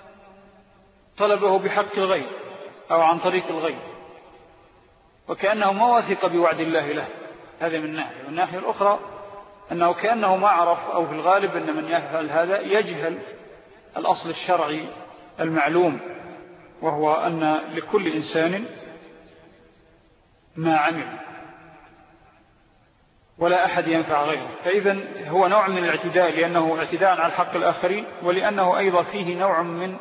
طلبه بحق الغير أو عن طريق الغير، وكأنه ما واثق بوعد الله له، هذا من ناحية. والناحية الأخرى أنه كأنه ما عرف، أو في الغالب أن من يفعل هذا يجهل الأصل الشرعي المعلوم، وهو أن لكل إنسان ما عمل ولا أحد ينفع غيره، فإذن هو نوع من الاعتداء، لأنه اعتداء على حق الآخرين، ولأنه أيضا فيه نوع من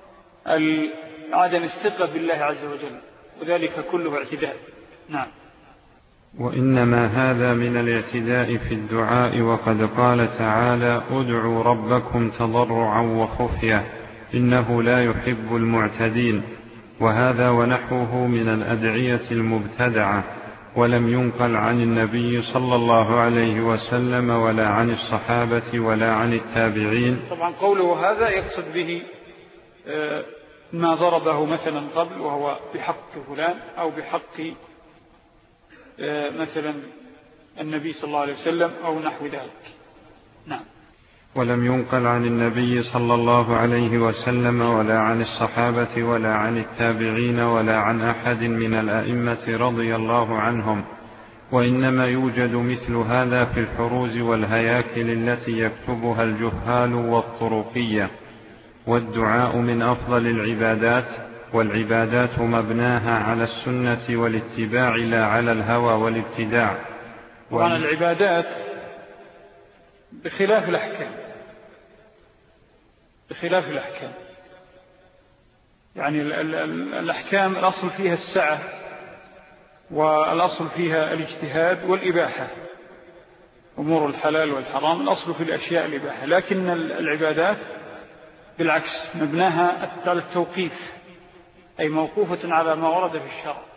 عدم الثقة بالله عز وجل، وذلك كله اعتداء. نعم. وإنما هذا من الاعتداء في الدعاء، وقد قال تعالى ادعوا ربكم تضرعا وخفية إنه لا يحب المعتدين، وهذا ونحوه من الأدعية المبتدعة، ولم ينقل عن النبي صلى الله عليه وسلم ولا عن الصحابة ولا عن التابعين. طبعا قوله هذا يقصد به ما ضربه مثلا قبل، وهو بحق فلان أو بحق مثلا النبي صلى الله عليه وسلم أو نحو ذلك. نعم. ولم ينقل عن النبي صلى الله عليه وسلم ولا عن الصحابة ولا عن التابعين ولا عن أحد من الأئمة رضي الله عنهم، وإنما يوجد مثل هذا في الحروز والهياكل التي يكتبها الجهال والطرقية. والدعاء من أفضل العبادات، والعبادات مبناها على السنة والاتباع لا على الهوى والابتداع. وعن العبادات بخلاف الأحكام، يعني الأحكام الأصل فيها السعة، والأصل فيها الاجتهاد والإباحة، أمور الحلال والحرام الأصل في الأشياء الإباحة، لكن العبادات بالعكس مبناها على التوقيف، أي موقوفة على ما ورد في الشرع،